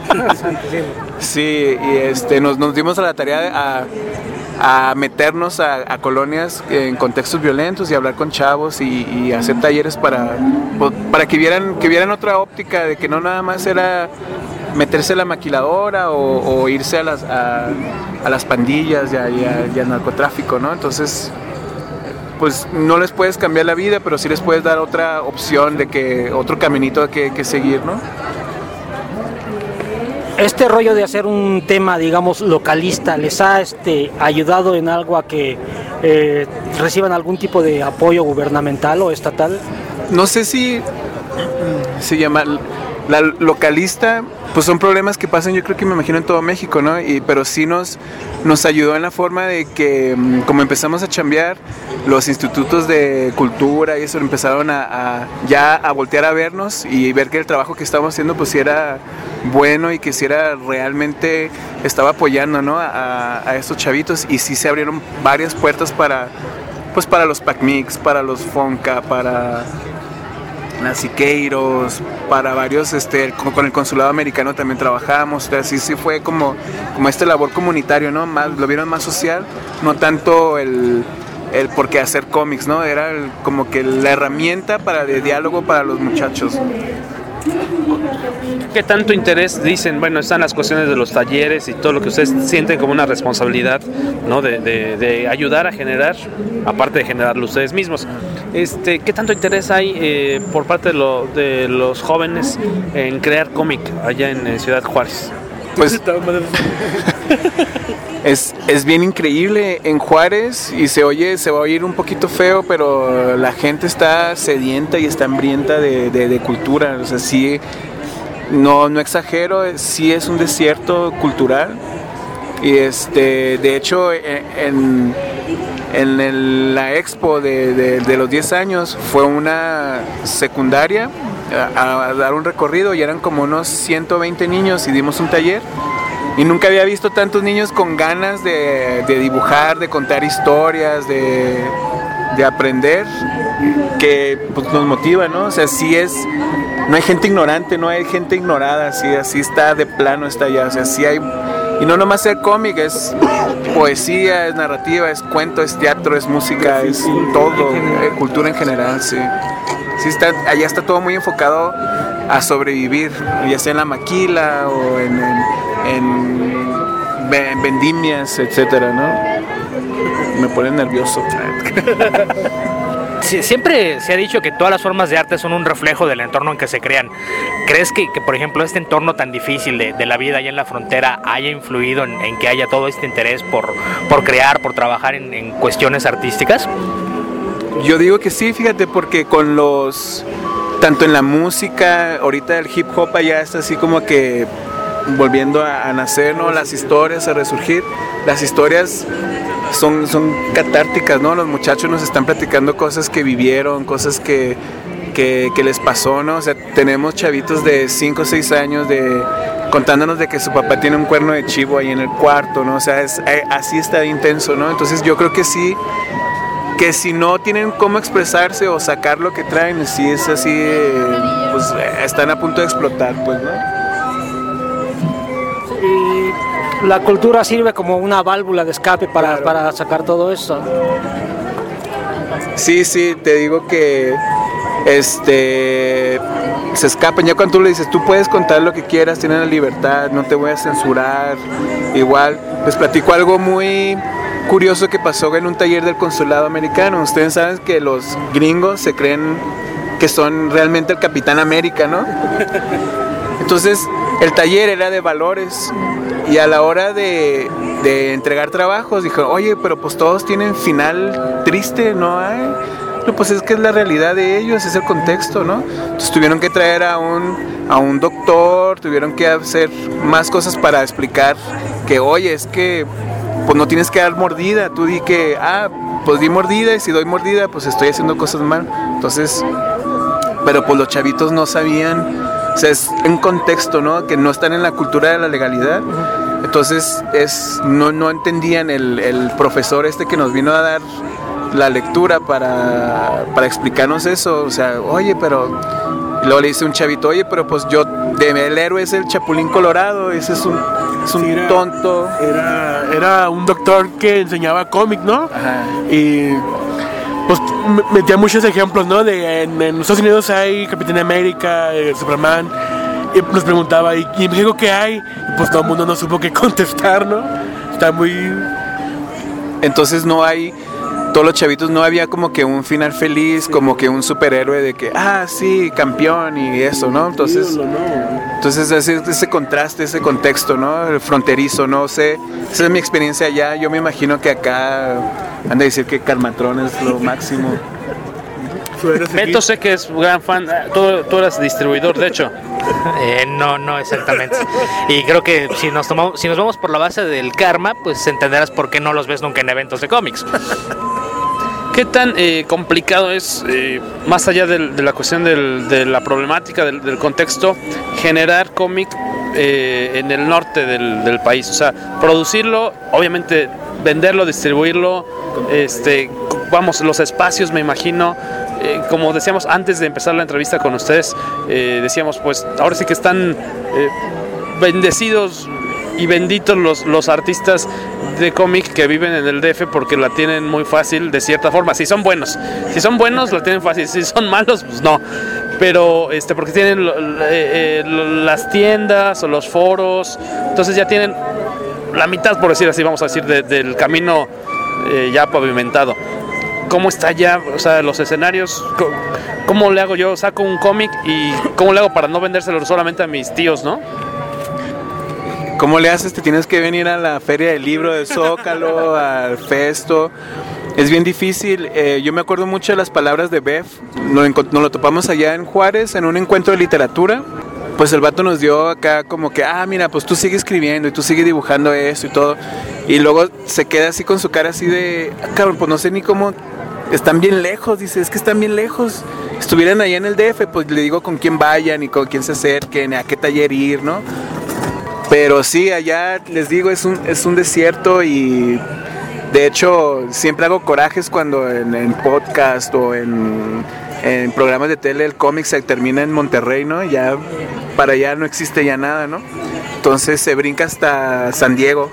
Sí, y este, nos, nos dimos a la tarea de, a, a meternos a, a colonias en contextos violentos y hablar con chavos y, y hacer talleres para, para que vieran, que vieran otra óptica de que no nada más era meterse a la maquiladora o, o irse a las, a, a las pandillas y, a, y, a, y al narcotráfico, ¿no? Entonces, pues no les puedes cambiar la vida, pero sí les puedes dar otra opción de que, otro caminito que, que seguir, ¿no? Este rollo de hacer un tema, digamos, localista, ¿les ha este, ayudado en algo a que eh, reciban algún tipo de apoyo gubernamental o estatal? No sé si se llama la localista, pues son problemas que pasan, yo creo que me imagino en todo México, ¿no? Y, pero sí nos, nos ayudó en la forma de que, como empezamos a chambear, los institutos de cultura y eso empezaron a, a ya a voltear a vernos y ver que el trabajo que estábamos haciendo pues sí era bueno y que sí era realmente, estaba apoyando, ¿no? a, a estos chavitos, y sí se abrieron varias puertas para, pues para los PACMIX, para los FONCA, para las Siqueiros, para varios, este, con, con el consulado americano también trabajamos, o sea, sí, sí fue como, como este labor comunitario, ¿no? Más, lo vieron más social, no tanto el, el por qué hacer cómics, ¿no? Era el, como que la herramienta para de diálogo para los muchachos. ¿Qué tanto interés dicen? Bueno, están las cuestiones de los talleres y todo lo que ustedes sienten como una responsabilidad, ¿no? De, de, de ayudar a generar, aparte de generarlo ustedes mismos. Este, ¿qué tanto interés hay eh, por parte de, lo, de los jóvenes en crear cómic allá en, en Ciudad Juárez? Pues es, es bien increíble en Juárez y se oye, se va a oír un poquito feo, pero la gente está sedienta y está hambrienta de, de, de cultura. O sea, sí, no, no exagero, sí es un desierto cultural. Y este, de hecho, en, en el, la expo de, de, de los diez años fue una secundaria a, a dar un recorrido y eran como unos ciento veinte niños y dimos un taller. Y nunca había visto tantos niños con ganas de, de dibujar, de contar historias, de, de aprender, que pues, nos motiva, ¿no? O sea, sí es, no hay gente ignorante, no hay gente ignorada, así, así está de plano, está allá, o sea, sí hay. Y no nomás ser cómic, es poesía, es narrativa, es cuento, es teatro, es música, es todo, eh, cultura en general, sí. Sí está, allá está todo muy enfocado a sobrevivir, ya sea en la maquila o en, en, en, en vendimias, etcétera, ¿no? Me pone nervioso. Sí, siempre se ha dicho que todas las formas de arte son un reflejo del entorno en que se crean. ¿Crees que, que por ejemplo, este entorno tan difícil de, de la vida allá en la frontera haya influido en, en que haya todo este interés por, por crear, por trabajar en, en cuestiones artísticas? Yo digo que sí, fíjate, porque con los... tanto en la música, ahorita el hip hop allá está así como que volviendo a, a nacer, ¿no? Las historias a resurgir. Las historias son, son catárticas, ¿no? Los muchachos nos están platicando cosas que vivieron, cosas que, que, que les pasó, ¿no? O sea, tenemos chavitos de cinco o seis años de, contándonos de que su papá tiene un cuerno de chivo ahí en el cuarto, ¿no? O sea, es, así está intenso, ¿no? Entonces yo creo que sí, que si no tienen cómo expresarse o sacar lo que traen, si es así, eh, pues están a punto de explotar, pues, ¿no? Y la cultura sirve como una válvula de escape para, claro, para sacar todo eso. Sí, sí, te digo que este se escapan. Ya cuando tú le dices, tú puedes contar lo que quieras, tienes la libertad, no te voy a censurar. Igual, les platico algo muy curioso que pasó en un taller del consulado americano. Ustedes saben que los gringos se creen que son realmente el Capitán América, ¿no? Entonces, el taller era de valores y a la hora de, de entregar trabajos dijo, oye, pero pues todos tienen final triste, ¿no hay? No, pues es que es la realidad de ellos, es el contexto, ¿no? Entonces tuvieron que traer a un, a un doctor, tuvieron que hacer más cosas para explicar que, oye, es que pues no tienes que dar mordida, tú di que, ah, pues di mordida y si doy mordida, pues estoy haciendo cosas mal. Entonces, pero pues los chavitos no sabían, o sea, es un contexto, ¿no? Que no están en la cultura de la legalidad. Entonces, es, no, no entendían el, el profesor este que nos vino a dar la lectura para, para explicarnos eso, o sea, oye, pero y luego le dice un chavito, oye, pero pues yo, de, el héroe es el Chapulín Colorado, ese es un, es un sí, era, tonto. Era, era un doctor que enseñaba cómic, ¿no? Ajá. Y pues metía muchos ejemplos, ¿no? De en, en Estados Unidos hay Capitán América, eh, Superman, y nos preguntaba, ¿y, y en México qué hay? Y pues todo el mundo no supo qué contestar, ¿no? Está muy... Entonces no hay... Todos los chavitos no había como que un final feliz, como que un superhéroe de que, ah, sí, campeón y eso, ¿no? Entonces, entonces ese, ese contraste, ese contexto, ¿no? El fronterizo, no sé, esa es mi experiencia allá. Yo me imagino que acá han de decir que Carmatrón es lo máximo. Beto sé que es gran fan, tú, tú eras distribuidor, de hecho. Eh, no, no exactamente. Y creo que si nos tomamos, si nos vamos por la base del karma, pues entenderás por qué no los ves nunca en eventos de cómics. ¿Qué tan eh, complicado es, eh, más allá de, de la cuestión del, de la problemática, del, del contexto, generar cómic eh, en el norte del, del país? O sea, producirlo, obviamente venderlo, distribuirlo, este, vamos, los espacios, me imagino. Eh, como decíamos antes de empezar la entrevista con ustedes, eh, decíamos, pues ahora sí que están eh, bendecidos y benditos los, los artistas de cómic que viven en el D F porque la tienen muy fácil de cierta forma, si son buenos, si son buenos la tienen fácil, si son malos pues no, pero este porque tienen eh, eh, las tiendas o los foros, entonces ya tienen la mitad, por decir así, vamos a decir, de, del camino eh, ya pavimentado. ¿Cómo está ya, o sea, los escenarios? ¿Cómo le hago yo? Saco un cómic y ¿cómo le hago para no vendérselo solamente a mis tíos, no? ¿Cómo le haces? Te tienes que venir a la feria del libro de Zócalo, al Festo. Es bien difícil. Eh, yo me acuerdo mucho de las palabras de Bev. Nos, nos lo topamos allá en Juárez, en un encuentro de literatura. Pues el vato nos dio acá como que, ah, mira, pues tú sigues escribiendo y tú sigues dibujando esto y todo. Y luego se queda así con su cara así de, ah, cabrón, pues no sé ni cómo, están bien lejos, dice, es que están bien lejos. Estuvieran allá en el D F, pues le digo con quién vayan y con quién se acerquen, a qué taller ir, ¿no? Pero sí, allá les digo, es un, es un desierto y de hecho siempre hago corajes cuando en, en podcast o en, en programas de tele el cómic se termina en Monterrey, ¿no? Ya para allá no existe ya nada, ¿no? Entonces se brinca hasta San Diego.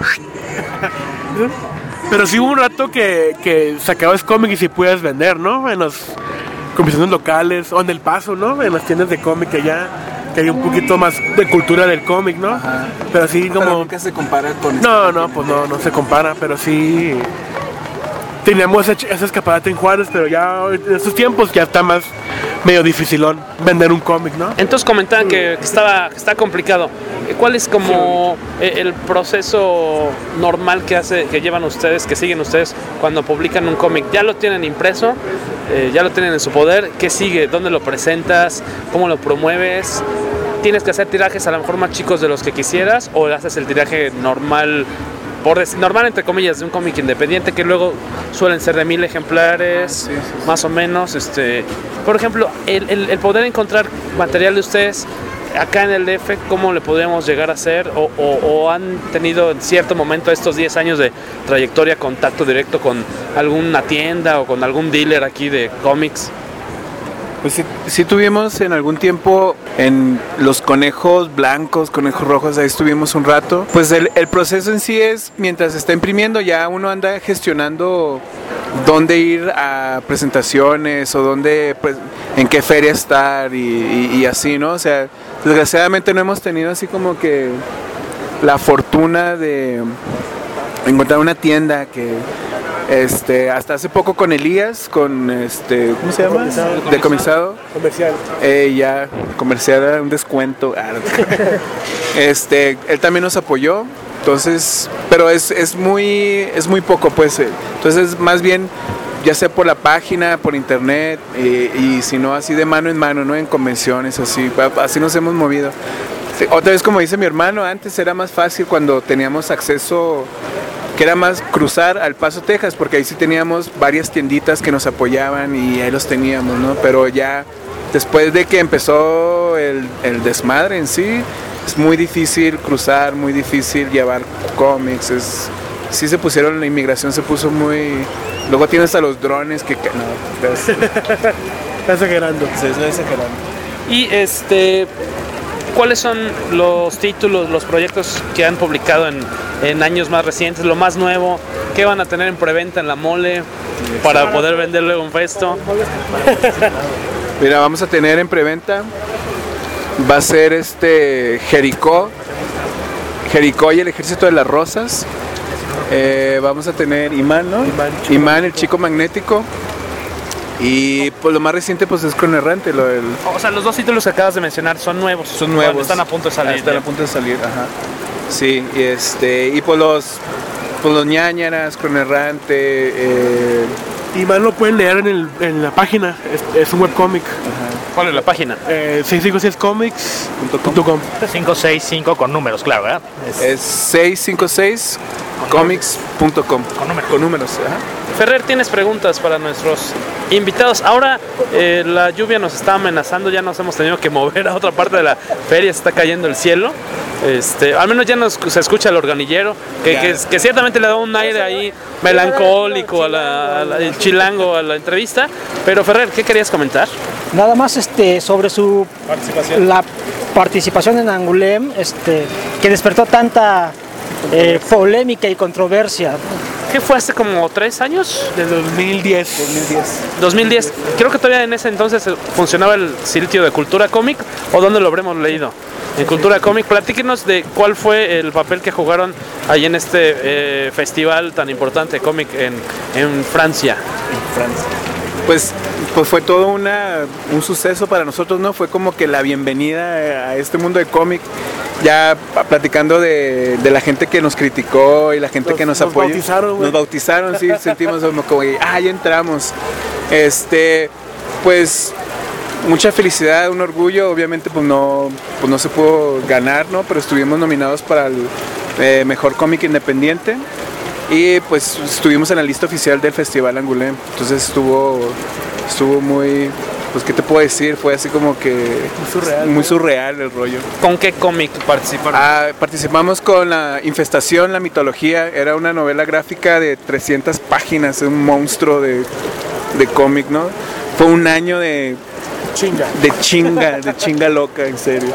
Pero sí hubo un rato que, que sacabas cómic y si puedes vender, ¿no? En las convenciones locales o en El Paso, ¿no? En las tiendas de cómic allá, que hay un poquito más de cultura del cómic, ¿no? Ajá. Pero así como... Pero nunca se compara con... No, no, pues no, no se compara, pero sí... Teníamos esa escaparate en Juárez, pero ya en estos tiempos ya está más medio dificilón vender un cómic, ¿no? Entonces comentaban que, que estaba que está complicado. ¿Cuál es como el proceso normal que hace que llevan ustedes, que siguen ustedes cuando publican un cómic? ¿Ya lo tienen impreso? Eh, ¿Ya lo tienen en su poder? ¿Qué sigue? ¿Dónde lo presentas? ¿Cómo lo promueves? ¿Tienes que hacer tirajes a lo mejor más chicos de los que quisieras o haces el tiraje normal? Por decir, normal entre comillas, de un cómic independiente que luego suelen ser de mil ejemplares, sí, sí, sí. Más o menos. Este, por ejemplo, el, el, el poder encontrar material de ustedes acá en el D F, ¿cómo le podemos llegar a hacer? O, o, o han tenido en cierto momento estos diez años de trayectoria contacto directo con alguna tienda o con algún dealer aquí de cómics. Pues sí, sí tuvimos en algún tiempo en los conejos blancos, conejos rojos, ahí estuvimos un rato. Pues el, el proceso en sí es, mientras se está imprimiendo, ya uno anda gestionando dónde ir a presentaciones o dónde, pues, en qué feria estar y, y, y así, ¿no? O sea, desgraciadamente no hemos tenido así como que la fortuna de, encontrar una tienda que este hasta hace poco con Elías, con este ¿cómo se llama? Decomisado comercial. Eh, ya comercial, un descuento. Este, él también nos apoyó. Entonces, pero es, es muy es muy poco, pues. Entonces, más bien, ya sea por la página, por internet, eh, y si no, así de mano en mano, ¿no? En convenciones, así, así nos hemos movido. Otra vez, como dice mi hermano, antes era más fácil cuando teníamos acceso, que era más cruzar al Paso, Texas, porque ahí sí teníamos varias tienditas que nos apoyaban y ahí los teníamos, ¿no? Pero ya, después de que empezó el, el desmadre en sí, es muy difícil cruzar, muy difícil llevar cómics, es, sí se pusieron, la inmigración se puso muy... Luego tienes a los drones que... No, es, está exagerando. Se está exagerando. Y este... ¿Cuáles son los títulos, los proyectos que han publicado en, en años más recientes, lo más nuevo? ¿Qué van a tener en preventa en la Mole para poder vender luego en Festo? Mira, vamos a tener en preventa, va a ser este Jericó, Jericó y el Ejército de las Rosas. Eh, vamos a tener Imán, ¿no? Imán, Imán, el chico magnético. Y pues lo más reciente pues es Cron Errante, lo del... O sea, los dos títulos que acabas de mencionar son nuevos. Son nuevos. Están a punto de salir. Están ya. a punto de salir, ajá. Sí, y este, y pues los, pues los ñañaras, Cron Errante, eh... Y más lo pueden leer en, el, en la página, es, es un webcómic. ¿Cuál es la página? Eh, seiscientos cincuenta y seis comics punto com. quinientos sesenta y cinco con números, claro, ¿verdad? Es, es seiscientos cincuenta y seis comics punto com. Con números. Con números, ajá. Ferrer, ¿tienes preguntas para nuestros invitados? Ahora eh, la lluvia nos está amenazando, ya nos hemos tenido que mover a otra parte de la feria, se está cayendo el cielo. Este, al menos ya nos, se escucha el organillero, que, que, que ciertamente le da un aire ahí melancólico a la, a la, el chilango a la entrevista. Pero Ferrer, ¿qué querías comentar? Nada más este, sobre su participación, la participación en Angulem, este, que despertó tanta eh, polémica y controversia. ¿Qué fue hace como tres años? De dos mil diez. dos mil diez. Creo que todavía en ese entonces funcionaba el sitio de Cultura Cómic, o dónde lo habremos leído. En Cultura Cómic, platíquenos de cuál fue el papel que jugaron ahí en este eh, festival tan importante cómic en, en Francia. En Francia. Pues, pues fue todo una, un suceso para nosotros, ¿no? Fue como que la bienvenida a este mundo de cómic, ya platicando de, de la gente que nos criticó y la gente nos, que nos, nos apoyó. Bautizaron, nos bautizaron, sí, sentimos como, como que, ah, ya entramos. Este, pues... Mucha felicidad, un orgullo, obviamente pues no, pues no se pudo ganar, ¿no? Pero estuvimos nominados para el eh, mejor cómic independiente y pues estuvimos en la lista oficial del Festival Angulem, entonces estuvo, estuvo muy, pues qué te puedo decir, fue así como que muy surreal, muy ¿no? surreal el rollo. ¿Con qué cómic participaron? Ah, participamos con la Infestación, la mitología, era una novela gráfica de trescientas páginas, un monstruo de, de cómic, ¿no? Fue un año de... Chinga. De chinga, de chinga loca, en serio.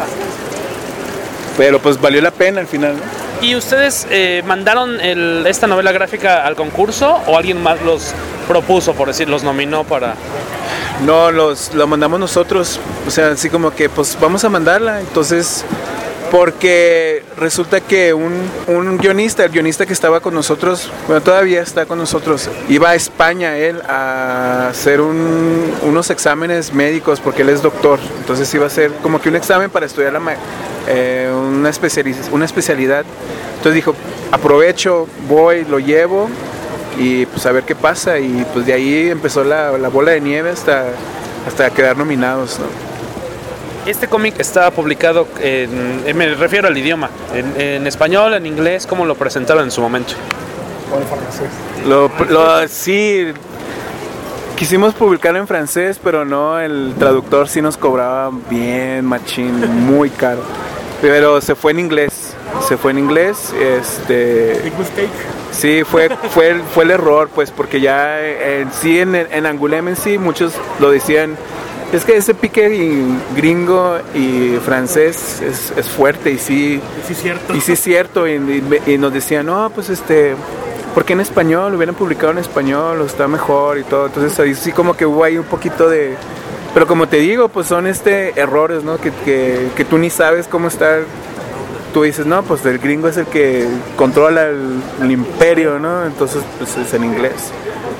Pero pues valió la pena al final, ¿no? ¿Y ustedes eh, mandaron el, esta novela gráfica al concurso o alguien más los propuso, por decir, los nominó para...? No, los lo mandamos nosotros, o sea, así como que pues vamos a mandarla, entonces... Porque resulta que un, un guionista, el guionista que estaba con nosotros, bueno, todavía está con nosotros, iba a España él a hacer un, unos exámenes médicos porque él es doctor, entonces iba a hacer como que un examen para estudiar la, eh, una, especializ- una especialidad. Entonces dijo, aprovecho, voy, lo llevo y pues a ver qué pasa, y pues de ahí empezó la, la bola de nieve hasta, hasta quedar nominados, ¿no? Este cómic está publicado, en, en, me refiero al idioma, en, en español, en inglés, ¿cómo lo presentaron en su momento? O en francés. Lo, lo, sí, quisimos publicarlo en francés, pero no, el traductor sí nos cobraba bien, machín, muy caro. Pero se fue en inglés, se fue en inglés, este... Big mistake. Sí, fue, fue, el, fue el error, pues, porque ya en sí, en, en Angulem en sí, muchos lo decían... Es que ese pique gringo y francés es, es fuerte, y sí, sí es cierto. Y sí es cierto, y, y, y nos decían, no, pues este, ¿por qué en español? Hubieran publicado en español, está mejor y todo. Entonces ahí sí como que hubo ahí un poquito de... Pero como te digo, pues son este errores, ¿no? Que, que, que tú ni sabes cómo estar tú dices, no, pues el gringo es el que controla el, el imperio, ¿no? Entonces, pues es en inglés.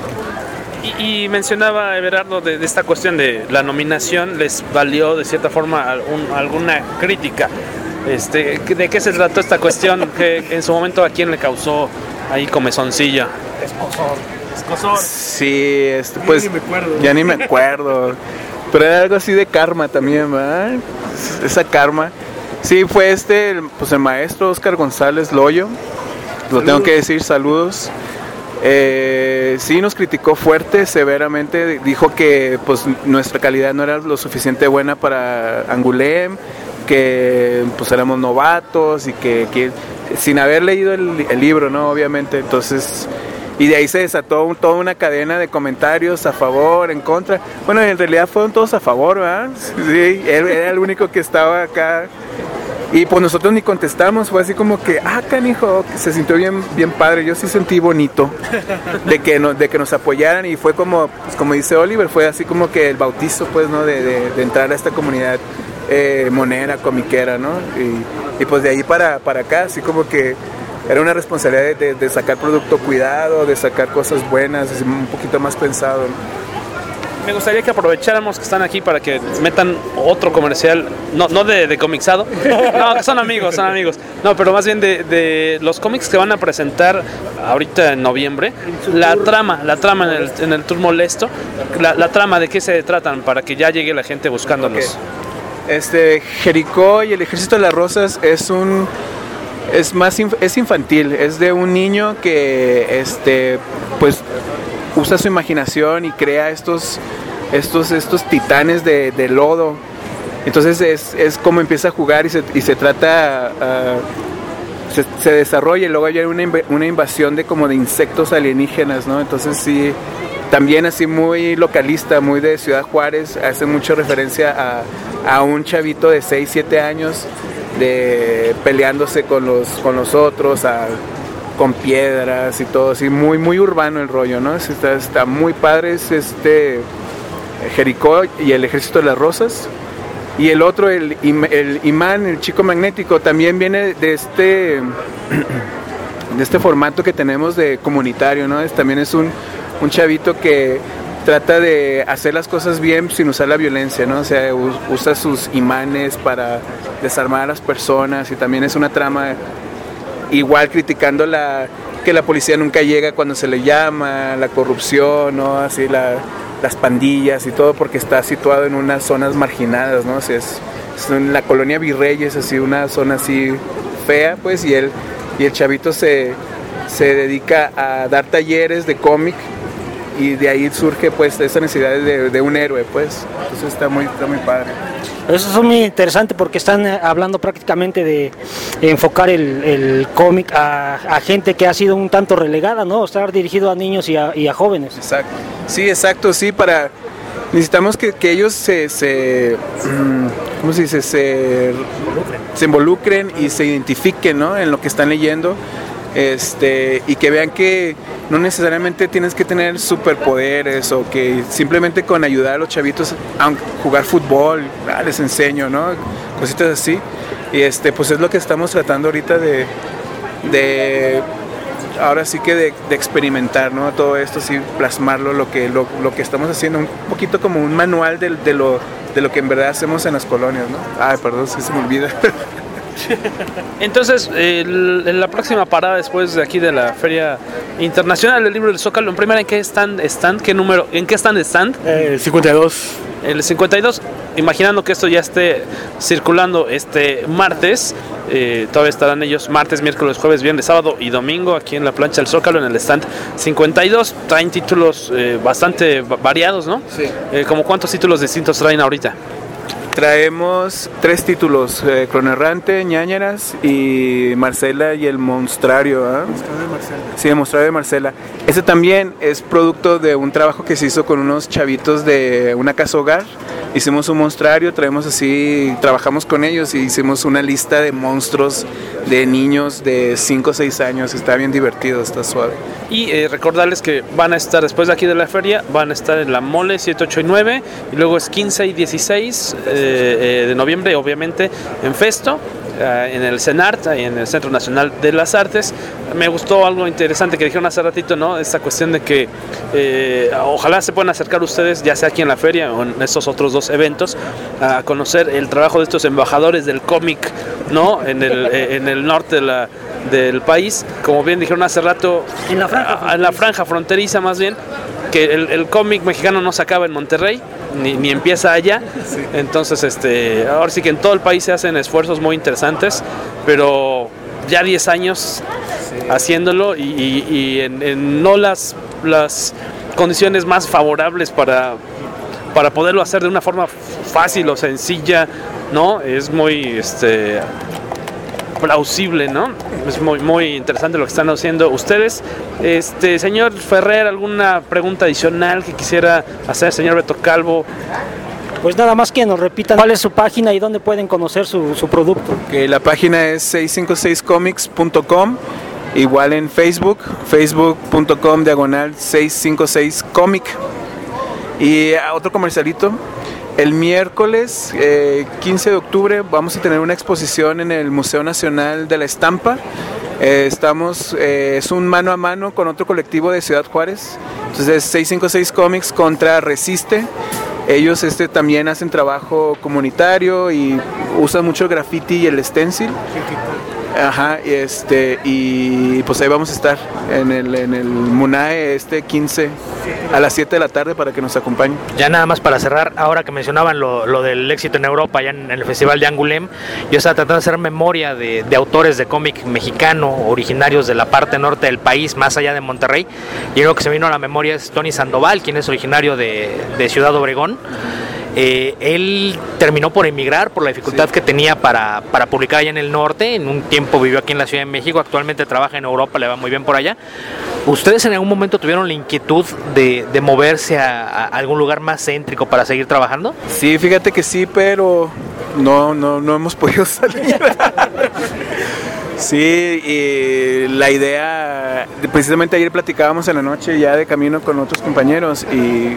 Y, y mencionaba Everardo de, de esta cuestión de la nominación, les valió de cierta forma algún, alguna crítica. Este, ¿de qué se trató esta cuestión? Que en su momento a quién le causó ahí comezoncilla. Escozor. Escozor. Sí, este, pues ya ni me acuerdo. Ya ni me acuerdo. Pero era algo así de karma también, ¿verdad? Esa karma. Sí, fue este, el, pues el maestro Oscar González Loyo. Lo saludos. Tengo que decir, saludos. Eh, sí, nos criticó fuerte, severamente. Dijo que pues nuestra calidad no era lo suficiente buena para Angoulême, que pues éramos novatos y que, que sin haber leído el, el libro, ¿no? Obviamente, entonces... Y de ahí se desató un, toda una cadena de comentarios a favor, en contra. Bueno, en realidad fueron todos a favor, ¿verdad? Sí, él era el único que estaba acá. Y pues nosotros ni contestamos, fue así como que, ah, canijo, que se sintió bien, bien padre. Yo sí sentí bonito de que, no, de que nos apoyaran y fue como, pues como dice Oliver, fue así como que el bautizo, pues, ¿no? De, de, de entrar a esta comunidad eh, monera, comiquera, ¿no? Y, y pues de ahí para, para acá, así como que era una responsabilidad de, de, de sacar producto cuidado, de sacar cosas buenas, un poquito más pensado, ¿no? Me gustaría que aprovecháramos que están aquí para que metan otro comercial, no, no de, de comixado, no, que son amigos, son amigos, no, pero más bien de, de los cómics que van a presentar ahorita en noviembre, la trama, la trama en el, en el Tour Molesto, la, la trama de qué se tratan para que ya llegue la gente buscándolos. Okay. Este, Jericó y el Ejército de las Rosas es un... Es más es infantil, es de un niño que este pues usa su imaginación y crea estos estos estos titanes de, de lodo. Entonces es, es como empieza a jugar y se, y se trata uh, se, se desarrolla y luego hay una, inv una invasión de como de insectos alienígenas, ¿no? Entonces sí, también así muy localista, muy de Ciudad Juárez, hace mucha referencia a, a un chavito de seis, siete años de peleándose con los con los otros a, con piedras y todo así, muy muy urbano el rollo, ¿no? Está, está muy padre, es este Jericó y el Ejército de las Rosas. Y el otro, el, el imán, el chico magnético, también viene de este de este formato que tenemos de comunitario, ¿no? Es, también es un, un chavito que trata de hacer las cosas bien sin usar la violencia, ¿no? O sea, usa sus imanes para desarmar a las personas y también es una trama igual criticando la que la policía nunca llega cuando se le llama, la corrupción, ¿no? Así la, las pandillas y todo porque está situado en unas zonas marginadas, ¿no? O sea, es, es en la colonia Virreyes, así una zona así fea, pues, y él y el chavito se, se dedica a dar talleres de cómic. Y de ahí surge pues esa necesidad de, de un héroe, pues. Entonces está muy, está muy padre. Eso es muy interesante porque están hablando prácticamente de enfocar el, el cómic a, a gente que ha sido un tanto relegada, ¿no? Estar dirigido a niños y a, y a jóvenes. Exacto. Sí, exacto, sí, para... Necesitamos que, que ellos se, se... ¿Cómo se dice? Se, se involucren y se identifiquen, ¿no? En lo que están leyendo. Este, y que vean que no necesariamente tienes que tener superpoderes o que simplemente con ayudar a los chavitos a jugar fútbol, ah, les enseño, ¿no? Cositas así. Y este, pues es lo que estamos tratando ahorita de, de ahora sí que de, de experimentar, ¿no? Todo esto, sí, plasmarlo, lo que, lo, lo que estamos haciendo, un poquito como un manual de, de, lo, de lo que en verdad hacemos en las colonias, ¿no? Ay, perdón, sí se me olvida. Entonces, el, la próxima parada después de aquí de la Feria Internacional del Libro del Zócalo, en primera, ¿en qué stand, stand qué número, en qué stand stand? Eh, cincuenta y dos. El cincuenta y dos, imaginando que esto ya esté circulando este martes, eh, todavía estarán ellos martes, miércoles, jueves, viernes, sábado y domingo aquí en la plancha del Zócalo en el stand cincuenta y dos. Traen títulos eh, bastante variados, ¿no? Sí. Eh, ¿Cómo cuántos títulos distintos traen ahorita? Traemos tres títulos, eh, Cronerrante, Ñañaras y Marcela y el Monstrario. ¿eh? Monstrario de Marcela. Sí, el Monstrario de Marcela. Ese también es producto de un trabajo que se hizo con unos chavitos de una casa hogar. Hicimos un monstrario, traemos así, trabajamos con ellos y hicimos una lista de monstruos de niños de cinco o seis años. Está bien divertido, está suave. Y eh, recordarles que van a estar después de aquí de la feria, van a estar en la Mole siete, ocho y nueve, y luego es quince y dieciséis eh, eh, de noviembre, obviamente, en Festo, eh, en el CENART, en el Centro Nacional de las Artes. Me gustó algo interesante que dijeron hace ratito, ¿no? Esta cuestión de que eh, ojalá se puedan acercar ustedes, ya sea aquí en la feria o en estos otros dos eventos, a conocer el trabajo de estos embajadores del cómic, ¿no? En el, en el norte de la, del país, como bien dijeron hace rato, en la franja, a, en la franja fronteriza más bien, que el, el cómic mexicano no se acaba en Monterrey, ni, ni empieza allá. Sí. Entonces, este, ahora sí que en todo el país se hacen esfuerzos muy interesantes, pero ya diez años sí. haciéndolo y, y, y en, en no las, las condiciones más favorables para, para poderlo hacer de una forma fácil o sencilla, ¿no? Es muy este, plausible, ¿no? Es muy, muy interesante lo que están haciendo ustedes. Este, señor Ferrer, ¿alguna pregunta adicional que quisiera hacer, señor Beto Calvo? Pues nada más que nos repitan cuál es su página y dónde pueden conocer su, su producto. Okay, la página es seiscientos cincuenta y seis comics punto com, igual en Facebook, facebook punto com diagonal seiscientos cincuenta y seis comic. Y otro comercialito, el miércoles eh, quince de octubre vamos a tener una exposición en el Museo Nacional de la Estampa. Eh, estamos, eh, es un mano a mano con otro colectivo de Ciudad Juárez. Entonces seiscientos cincuenta y seis Comics contra Resiste. Ellos este, también hacen trabajo comunitario y usan mucho el graffiti y el stencil. Ajá, y, este, y pues ahí vamos a estar en el, en el MUNAE este quince a las siete de la tarde para que nos acompañen. Ya nada más para cerrar, ahora que mencionaban lo, lo del éxito en Europa, ya en, en el Festival de Angoulême, yo estaba tratando de hacer memoria de, de autores de cómic mexicano originarios de la parte norte del país, más allá de Monterrey, y lo que se vino a la memoria es Tony Sandoval, quien es originario de, de Ciudad Obregón. Eh, él terminó por emigrar por la dificultad sí. que tenía para, para publicar allá en el norte. En un tiempo vivió aquí en la Ciudad de México, actualmente trabaja en Europa, le va muy bien por allá. ¿Ustedes en algún momento tuvieron la inquietud de, de moverse a, a algún lugar más céntrico para seguir trabajando? Sí, fíjate que sí, pero no, no, no hemos podido salir. Sí, y la idea, precisamente ayer platicábamos en la noche ya de camino con otros compañeros y...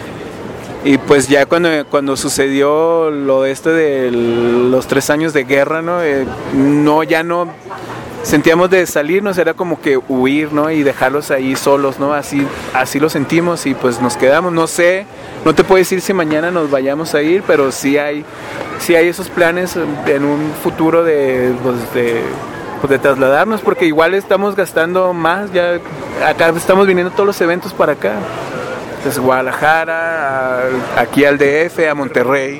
Y pues ya cuando, cuando sucedió lo de este de los tres años de guerra, ¿no? Eh, no, ya no sentíamos de salirnos, era como que huir, ¿no? Y dejarlos ahí solos, ¿no? Así, así lo sentimos y pues nos quedamos. No sé, no te puedo decir si mañana nos vayamos a ir, pero sí hay, sí hay esos planes en un futuro de, pues, de, pues de trasladarnos, porque igual estamos gastando más, ya acá estamos viniendo todos los eventos para acá. Desde Guadalajara, a, aquí al D F, a Monterrey,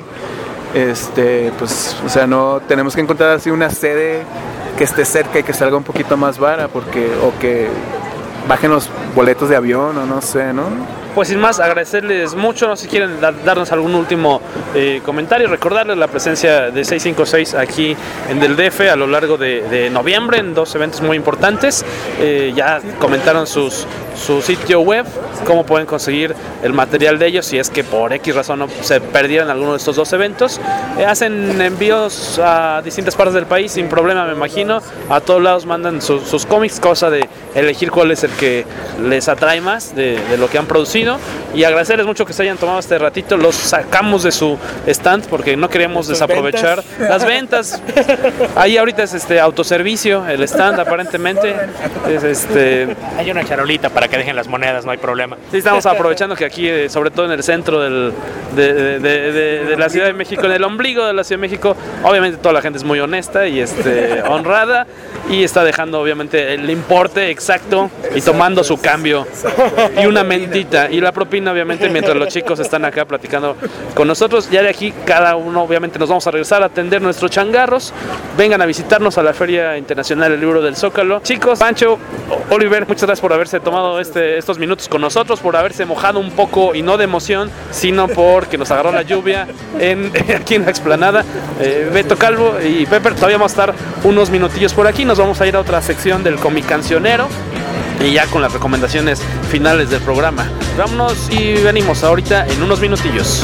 este, pues, o sea, no tenemos que encontrar así una sede que esté cerca y que salga un poquito más vara, porque, o que bajen los boletos de avión, o no sé, ¿no? Pues sin más, agradecerles mucho, si quieren dar, darnos algún último eh, comentario, recordarles la presencia de seiscientos cincuenta y seis aquí en el D F a lo largo de, de noviembre en dos eventos muy importantes. Eh, ya comentaron sus, su sitio web, cómo pueden conseguir el material de ellos si es que por X razón no se perdieran alguno de estos dos eventos. Eh, hacen envíos a distintas partes del país sin problema, me imagino. A todos lados mandan su, sus cómics, cosa de elegir cuál es el que les atrae más de, de lo que han producido. Y agradecerles mucho que se hayan tomado este ratito. Los sacamos de su stand porque no queríamos desaprovechar ventas. Las ventas. Ahí ahorita es este autoservicio, el stand aparentemente. Es este... Hay una charolita para que dejen las monedas, no hay problema. Sí, estamos aprovechando que aquí, sobre todo en el centro del, de, de, de, de, de la Ciudad de México, en el ombligo de la Ciudad de México, obviamente toda la gente es muy honesta y este, honrada y está dejando obviamente el importe exacto y tomando su cambio y una mentita. Y la propina, obviamente, mientras los chicos están acá platicando con nosotros. Ya de aquí, cada uno, obviamente, nos vamos a regresar a atender nuestros changarros. Vengan a visitarnos a la Feria Internacional del Libro del Zócalo. Chicos, Pancho, Oliver, muchas gracias por haberse tomado este, estos minutos con nosotros, por haberse mojado un poco, y no de emoción, sino porque nos agarró la lluvia en, aquí en la explanada. Eh, Beto Calvo y Pepper, todavía vamos a estar unos minutillos por aquí. Nos vamos a ir a otra sección del Comic Cancionero y ya con las recomendaciones finales del programa. Vámonos y venimos ahorita en unos minutillos.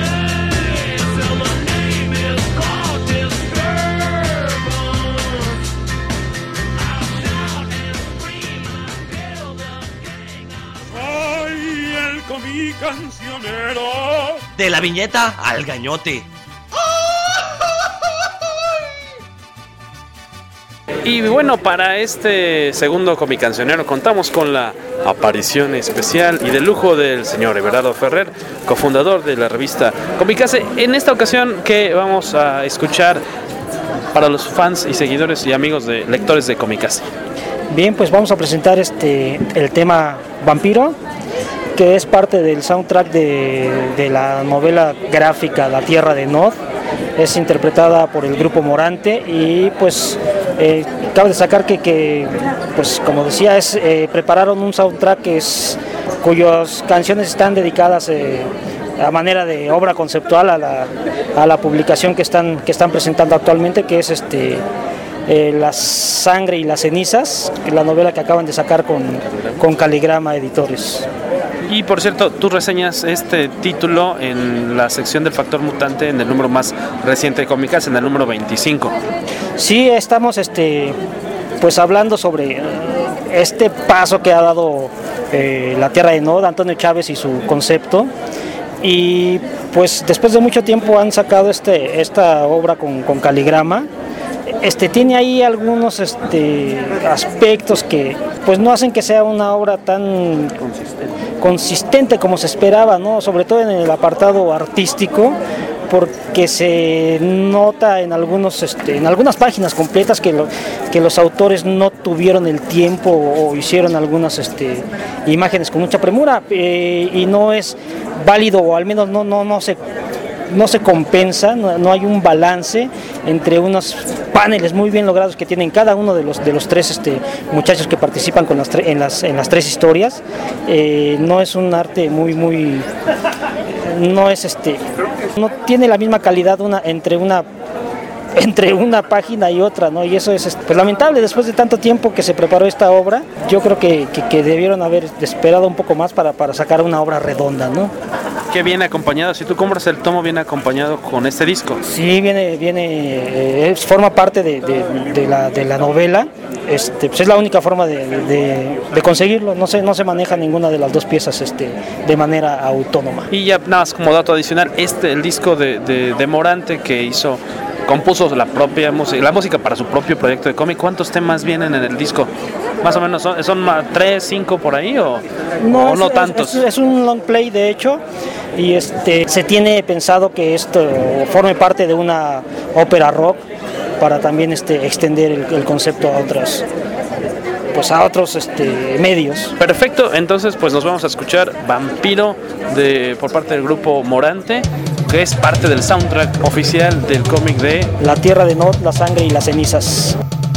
Soy el Comic Cancionero. De la viñeta al gañote. Y bueno, para este segundo comicancionero contamos con la aparición especial y de lujo del señor Everardo Ferrer, cofundador de la revista Comicase. En esta ocasión, ¿qué vamos a escuchar para los fans y seguidores y amigos de lectores de Comicase? Bien, pues vamos a presentar este el tema Vampiro, que es parte del soundtrack de, de la novela gráfica La Tierra de Nod. Es interpretada por el grupo Morante y pues eh, cabe destacar que, que pues como decía, es, eh, prepararon un soundtrack que es, cuyas canciones están dedicadas eh, a manera de obra conceptual a la, a la publicación que están, que están presentando actualmente, que es este eh, La Sangre y las Cenizas, la novela que acaban de sacar con, con Caligrama Editores. Y por cierto, tú reseñas este título en la sección del Factor Mutante en el número más reciente de Comicase, en el número veinticinco. Sí, estamos este, pues hablando sobre este paso que ha dado eh, La Tierra de Nod, Antonio Chávez y su concepto. Y pues después de mucho tiempo han sacado este, esta obra con, con Caligrama. Este, tiene ahí algunos este, aspectos que pues no hacen que sea una obra tan consistente, consistente como se esperaba, ¿no? Sobre todo en el apartado artístico, porque se nota en algunos este, en algunas páginas completas que, lo, que los autores no tuvieron el tiempo o hicieron algunas este, imágenes con mucha premura, eh, y no es válido, o al menos no, no, no se no se compensa, no, no hay un balance entre unos paneles muy bien logrados que tienen cada uno de los de los tres este, muchachos que participan con las tre- en las en las tres historias. Eh, no es un arte muy muy no es este no tiene la misma calidad una entre una entre una página y otra, ¿no? Y eso es pues, lamentable después de tanto tiempo que se preparó esta obra. Yo creo que, que, que debieron haber esperado un poco más para, para sacar una obra redonda, ¿no? Que viene acompañado, si tú compras el tomo, viene acompañado con este disco. Sí, viene, viene, eh, forma parte de, de, de, la, de la novela. Este, pues es la única forma de, de, de conseguirlo. No se, no se maneja ninguna de las dos piezas este, de manera autónoma. Y ya nada más como dato adicional, este el disco de, de, de Morante que hizo, compuso la propia música, la música para su propio proyecto de cómic. ¿Cuántos temas vienen en el disco? Más o menos, ¿son, son tres, cinco por ahí o no, o no es, tantos? Es, es un long play, de hecho, y este se tiene pensado que esto forme parte de una ópera rock para también este extender el, el concepto a otros pues a otros este medios. Perfecto, entonces pues nos vamos a escuchar Vampiro de por parte del grupo Morante, que es parte del soundtrack oficial del cómic de La Tierra de Nod, La Sangre y las Cenizas.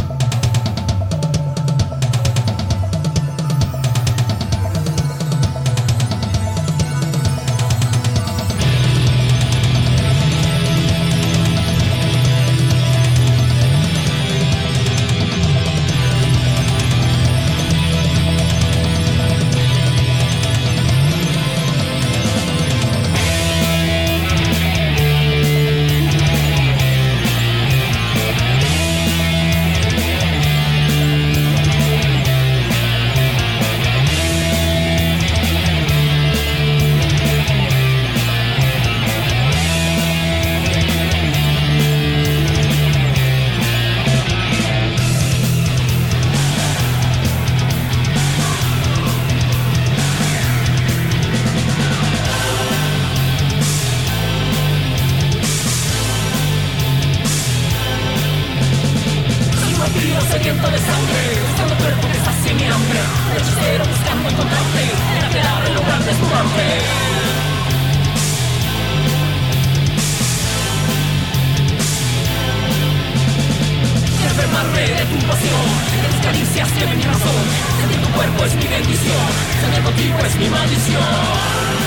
Sediento de sangre, buscando cuerpo que sacie mi hambre. Hechicero buscando encontrarte, la quedar en lugar de tu hambre. Enfermarme de tu pasión, de tus caricias tienen mi razón. Sentir tu cuerpo es mi bendición, sentir contigo es mi maldición.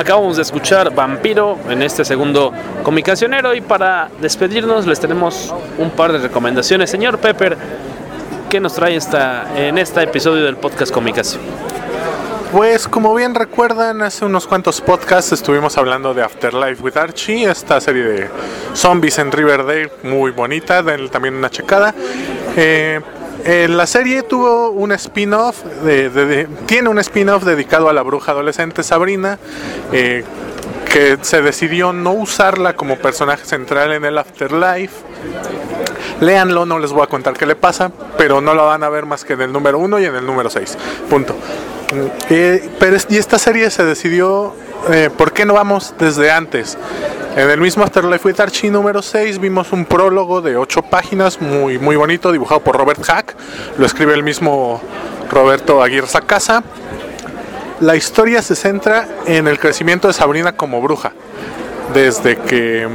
acabamos de escuchar Vampiro en este segundo comicacionero, y para despedirnos les tenemos un par de recomendaciones. Señor Pepper, ¿qué nos trae esta, en este episodio del podcast Comicación? Pues como bien recuerdan, hace unos cuantos podcasts estuvimos hablando de Afterlife with Archie, esta serie de zombies en Riverdale, muy bonita, denle también una checada. Eh, Eh, la serie tuvo un spin-off, de, de, de, tiene un spin-off dedicado a la bruja adolescente Sabrina, eh, que se decidió no usarla como personaje central en el Afterlife. Léanlo, no les voy a contar qué le pasa, pero no la van a ver más que en el número uno y en el número seis. Punto. Eh, pero, y esta serie se decidió, eh, ¿por qué no vamos desde antes? En el mismo Afterlife with Archie número seis vimos un prólogo de ocho páginas, muy, muy bonito, dibujado por Robert Hack. Lo escribe el mismo Roberto Aguirre Sacasa. La historia se centra en el crecimiento de Sabrina como bruja, desde que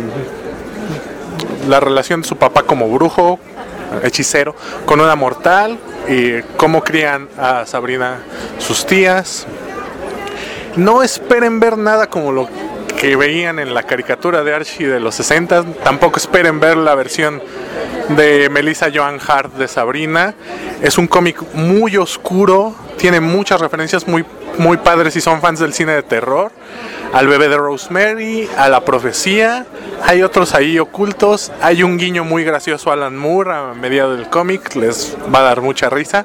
la relación de su papá como brujo, hechicero, con una mortal, y cómo crían a Sabrina sus tías. No esperen ver nada como lo que veían en la caricatura de Archie de los sesenta, tampoco esperen ver la versión de Melissa Joan Hart de Sabrina. Es un cómic muy oscuro, tiene muchas referencias muy, muy padres si son fans del cine de terror, al bebé de Rosemary, a la profecía. Hay otros ahí ocultos, hay un guiño muy gracioso a Alan Moore a mediado del cómic, les va a dar mucha risa.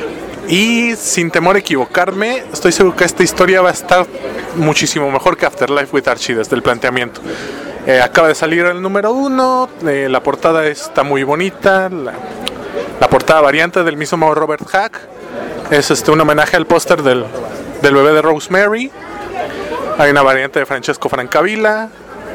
Y sin temor a equivocarme, estoy seguro que esta historia va a estar muchísimo mejor que Afterlife with Archie desde el planteamiento. Eh, acaba de salir el número uno, eh, la portada está muy bonita, la, la portada variante del mismo Robert Hack, es este, un homenaje al póster del, del bebé de Rosemary. Hay una variante de Francesco Francavilla.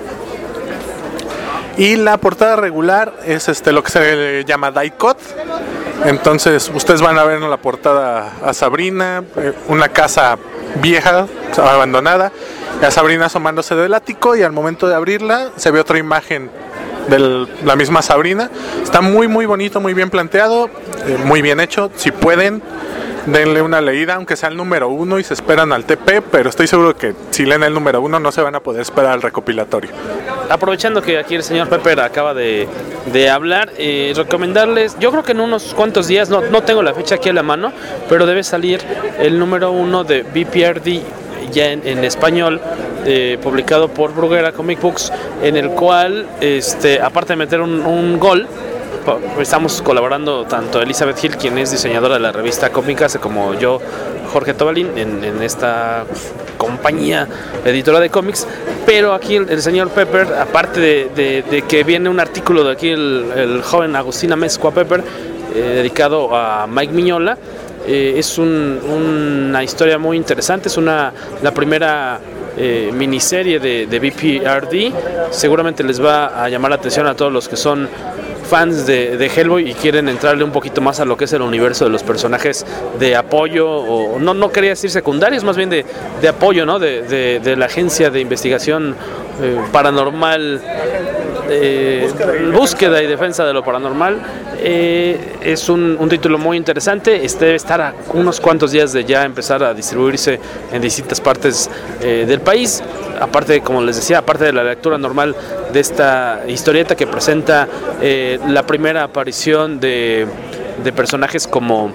Y la portada regular es este, lo que se llama die cut. Entonces ustedes van a ver en la portada a Sabrina, eh, una casa vieja, abandonada, a Sabrina asomándose del ático, y al momento de abrirla se ve otra imagen de la misma Sabrina. Está muy muy bonito, muy bien planteado, eh, muy bien hecho. Si pueden, denle una leída, aunque sea el número uno y se esperan al T P, pero estoy seguro que si leen el número uno no se van a poder esperar al recopilatorio. Aprovechando que aquí el señor Pepper acaba de, de hablar, eh, recomendarles, yo creo que en unos cuantos días, no, no tengo la fecha aquí a la mano, pero debe salir el número uno de B P R D ya en, en español, eh, publicado por Bruguera Comic Books, en el cual, este, aparte de meter un, un gol, estamos colaborando tanto Elizabeth Hill, quien es diseñadora de la revista Cómicas, como yo, Jorge Tobalín, en, en esta compañía editora de cómics. Pero aquí el, el señor Pepper, aparte de, de, de que viene un artículo de aquí el, el joven Agustín Amezcua Pepper, eh, dedicado a Mike Miñola, eh, es un, una historia muy interesante, es una la primera eh, miniserie de, de B P R D. Seguramente les va a llamar la atención a todos los que son fans de, de Hellboy y quieren entrarle un poquito más a lo que es el universo de los personajes de apoyo, o no, no quería decir secundarios, más bien de, de apoyo, ¿no? De, de, de la agencia de investigación eh, paranormal, eh, búsqueda y defensa de lo paranormal. Eh, es un, un título muy interesante, este debe estar a unos cuantos días de ya empezar a distribuirse en distintas partes eh, del país. Aparte, como les decía, aparte de la lectura normal de esta historieta que presenta eh, la primera aparición de, de personajes como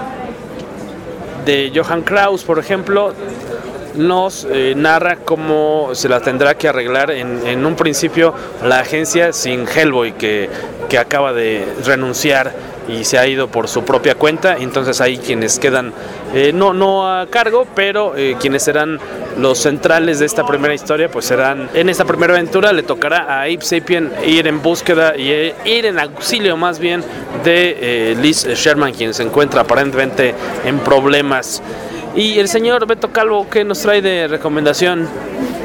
de Johan Kraus, por ejemplo, nos eh, narra cómo se la tendrá que arreglar en, en un principio la agencia sin Hellboy, que, que acaba de renunciar y se ha ido por su propia cuenta. Entonces hay quienes quedan eh, no, no a cargo, pero eh, quienes serán los centrales de esta primera historia, pues serán, en esta primera aventura le tocará a Abe Sapien ir en búsqueda y eh, ir en auxilio más bien de eh, Liz Sherman, quien se encuentra aparentemente en problemas. Y el señor Beto Calvo, ¿qué nos trae de recomendación?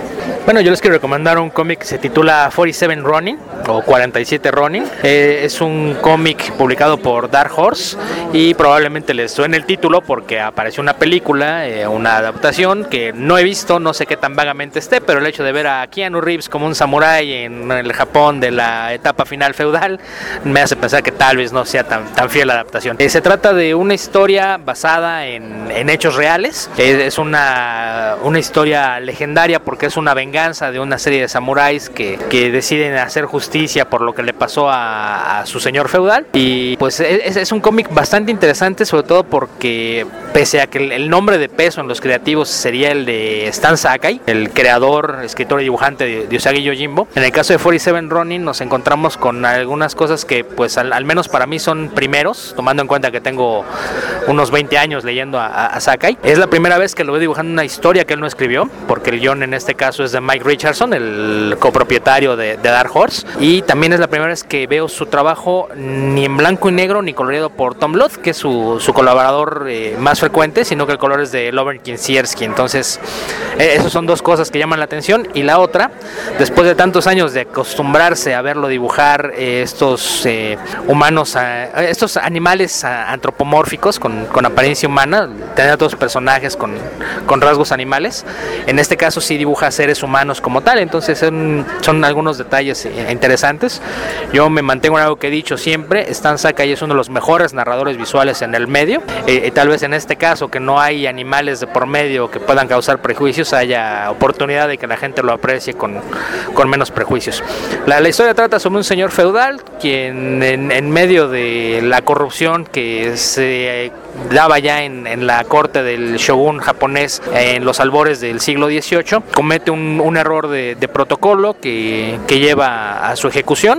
Bueno, yo les quiero recomendar un cómic que se titula cuarenta y siete Ronin o cuarenta y siete Ronin. Eh, es un cómic publicado por Dark Horse y probablemente les suene el título porque apareció una película, eh, una adaptación que no he visto, no sé qué tan vagamente esté, pero el hecho de ver a Keanu Reeves como un samurái en el Japón de la etapa final feudal me hace pensar que tal vez no sea tan, tan fiel la adaptación. Eh, se trata de una historia basada en, en hechos reales. Eh, es una, una historia legendaria porque es una venganza de una serie de samuráis que, que deciden hacer justicia por lo que le pasó a, a su señor feudal. Y pues es, es un cómic bastante interesante, sobre todo porque pese a que el, el nombre de peso en los creativos sería el de Stan Sakai, el creador, escritor y dibujante de, de Usagi Yojimbo, en el caso de cuarenta y siete Ronin nos encontramos con algunas cosas que pues al, al menos para mí son primeros, tomando en cuenta que tengo unos veinte años leyendo a, a, a Sakai. Es la primera vez que lo veo dibujando una historia que él no escribió, porque el guión en este caso es de Mike Richardson, el copropietario de, de Dark Horse, y también es la primera vez que veo su trabajo ni en blanco y negro ni colorido por Tom Bluth, que es su, su colaborador eh, más frecuente, sino que el color es de Lovren Kinsierski. Entonces eh, esas son dos cosas que llaman la atención. Y la otra, después de tantos años de acostumbrarse a verlo dibujar eh, estos eh, humanos, eh, estos animales eh, antropomórficos con, con apariencia humana, tener a todos los personajes con, con rasgos animales, en este caso sí dibuja seres humanos como tal. Entonces son, son algunos detalles eh, interesantes. Yo me mantengo en algo que he dicho siempre: Stan Sakai es uno de los mejores narradores visuales en el medio. Eh, tal vez en este caso, que no hay animales de por medio que puedan causar prejuicios, haya oportunidad de que la gente lo aprecie con, con menos prejuicios. La, la historia trata sobre un señor feudal quien en, en medio de la corrupción que se daba ya en, en la corte del shogun japonés en los albores del siglo dieciocho, comete un, un error de, de protocolo que, que lleva a su ejecución.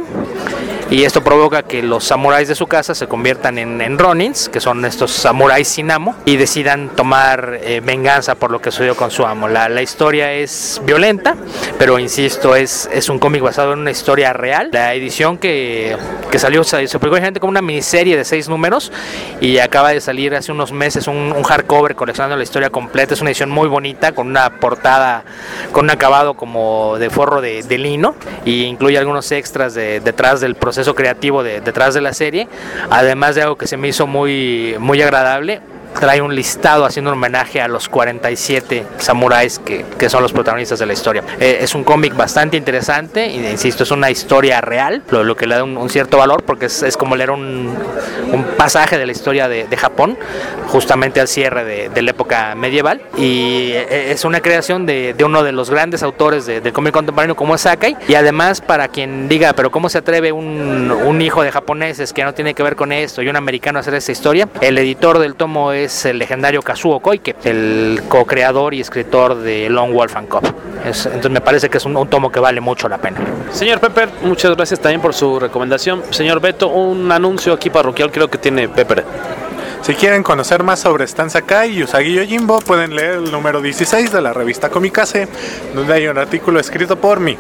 Y esto provoca que los samuráis de su casa se conviertan en, en ronins, que son estos samuráis sin amo, y decidan tomar eh, venganza por lo que sucedió con su amo. La, la historia es violenta, pero insisto, es, es un cómic basado en una historia real. La edición que, que salió se, se publicó como una miniserie de seis números y acaba de salir hace unos meses un, un hardcover coleccionando la historia completa. Es una edición muy bonita, con una portada, con un acabado como de forro de, de lino, y incluye algunos extras de, detrás del proceso proceso creativo de, detrás de la serie, además de algo que se me hizo muy, muy agradable. Trae un listado haciendo un homenaje a los cuarenta y siete samuráis que, que son los protagonistas de la historia. Eh, es un cómic bastante interesante y, insisto, es una historia real, lo, lo que le da un, un cierto valor, porque es, es como leer un, un pasaje de la historia de, de Japón, justamente al cierre de, de la época medieval, y es una creación de, de uno de los grandes autores de, del cómic contemporáneo como es Sakai. Y además, para quien diga, pero ¿cómo se atreve un, un hijo de japoneses que no tiene que ver con esto y un americano a hacer esta historia? El editor del tomo es es el legendario Kazuo Koike, el co-creador y escritor de Lone Wolf and Cub. Es, entonces me parece que es un, un tomo que vale mucho la pena. Señor Pepper, muchas gracias también por su recomendación. Señor Beto, un anuncio aquí parroquial creo que tiene Pepper. Si quieren conocer más sobre Stan Sakai y Usagi Yojimbo, pueden leer el número dieciséis de la revista Comikaze, donde hay un artículo escrito por mí.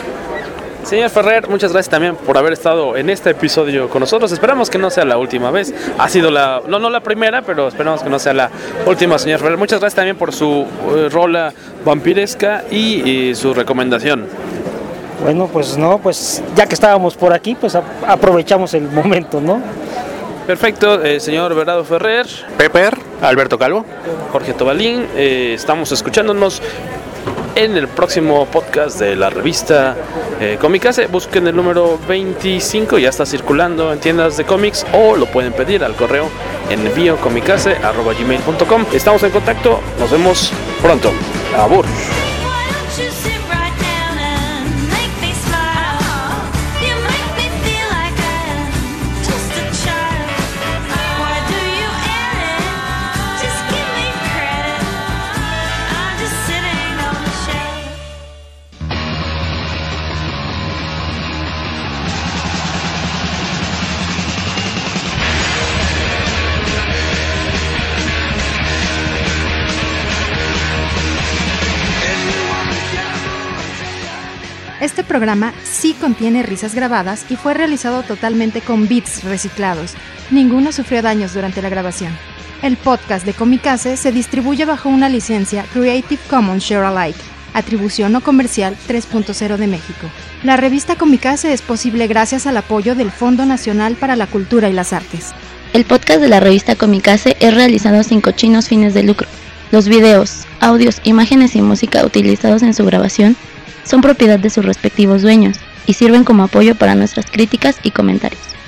Señor Ferrer, muchas gracias también por haber estado en este episodio con nosotros. Esperamos que no sea la última vez. Ha sido la, no, no la primera, pero esperamos que no sea la última, señor Ferrer. Muchas gracias también por su uh, rola vampiresca y, y su recomendación. Bueno, pues no, pues ya que estábamos por aquí, pues a, aprovechamos el momento, ¿no? Perfecto, eh, señor Bernardo Ferrer, Pepper, Alberto Calvo, Jorge Tobalín, eh, estamos escuchándonos en el próximo podcast de la revista eh, Comikaze. Busquen el número veinticinco, ya está circulando en tiendas de cómics, o lo pueden pedir al correo envío comikaze arroba gmail punto com. Estamos en contacto, nos vemos pronto. Abur. Este programa sí contiene risas grabadas y fue realizado totalmente con bits reciclados. Ninguno sufrió daños durante la grabación. El podcast de Comikaze se distribuye bajo una licencia Creative Commons Share Alike. atribución no comercial tres punto cero de México. La revista Comikaze es posible gracias al apoyo del Fondo Nacional para la Cultura y las Artes. El podcast de la revista Comikaze es realizado sin cochinos fines de lucro. Los videos, audios, imágenes y música utilizados en su grabación son propiedad de sus respectivos dueños y sirven como apoyo para nuestras críticas y comentarios.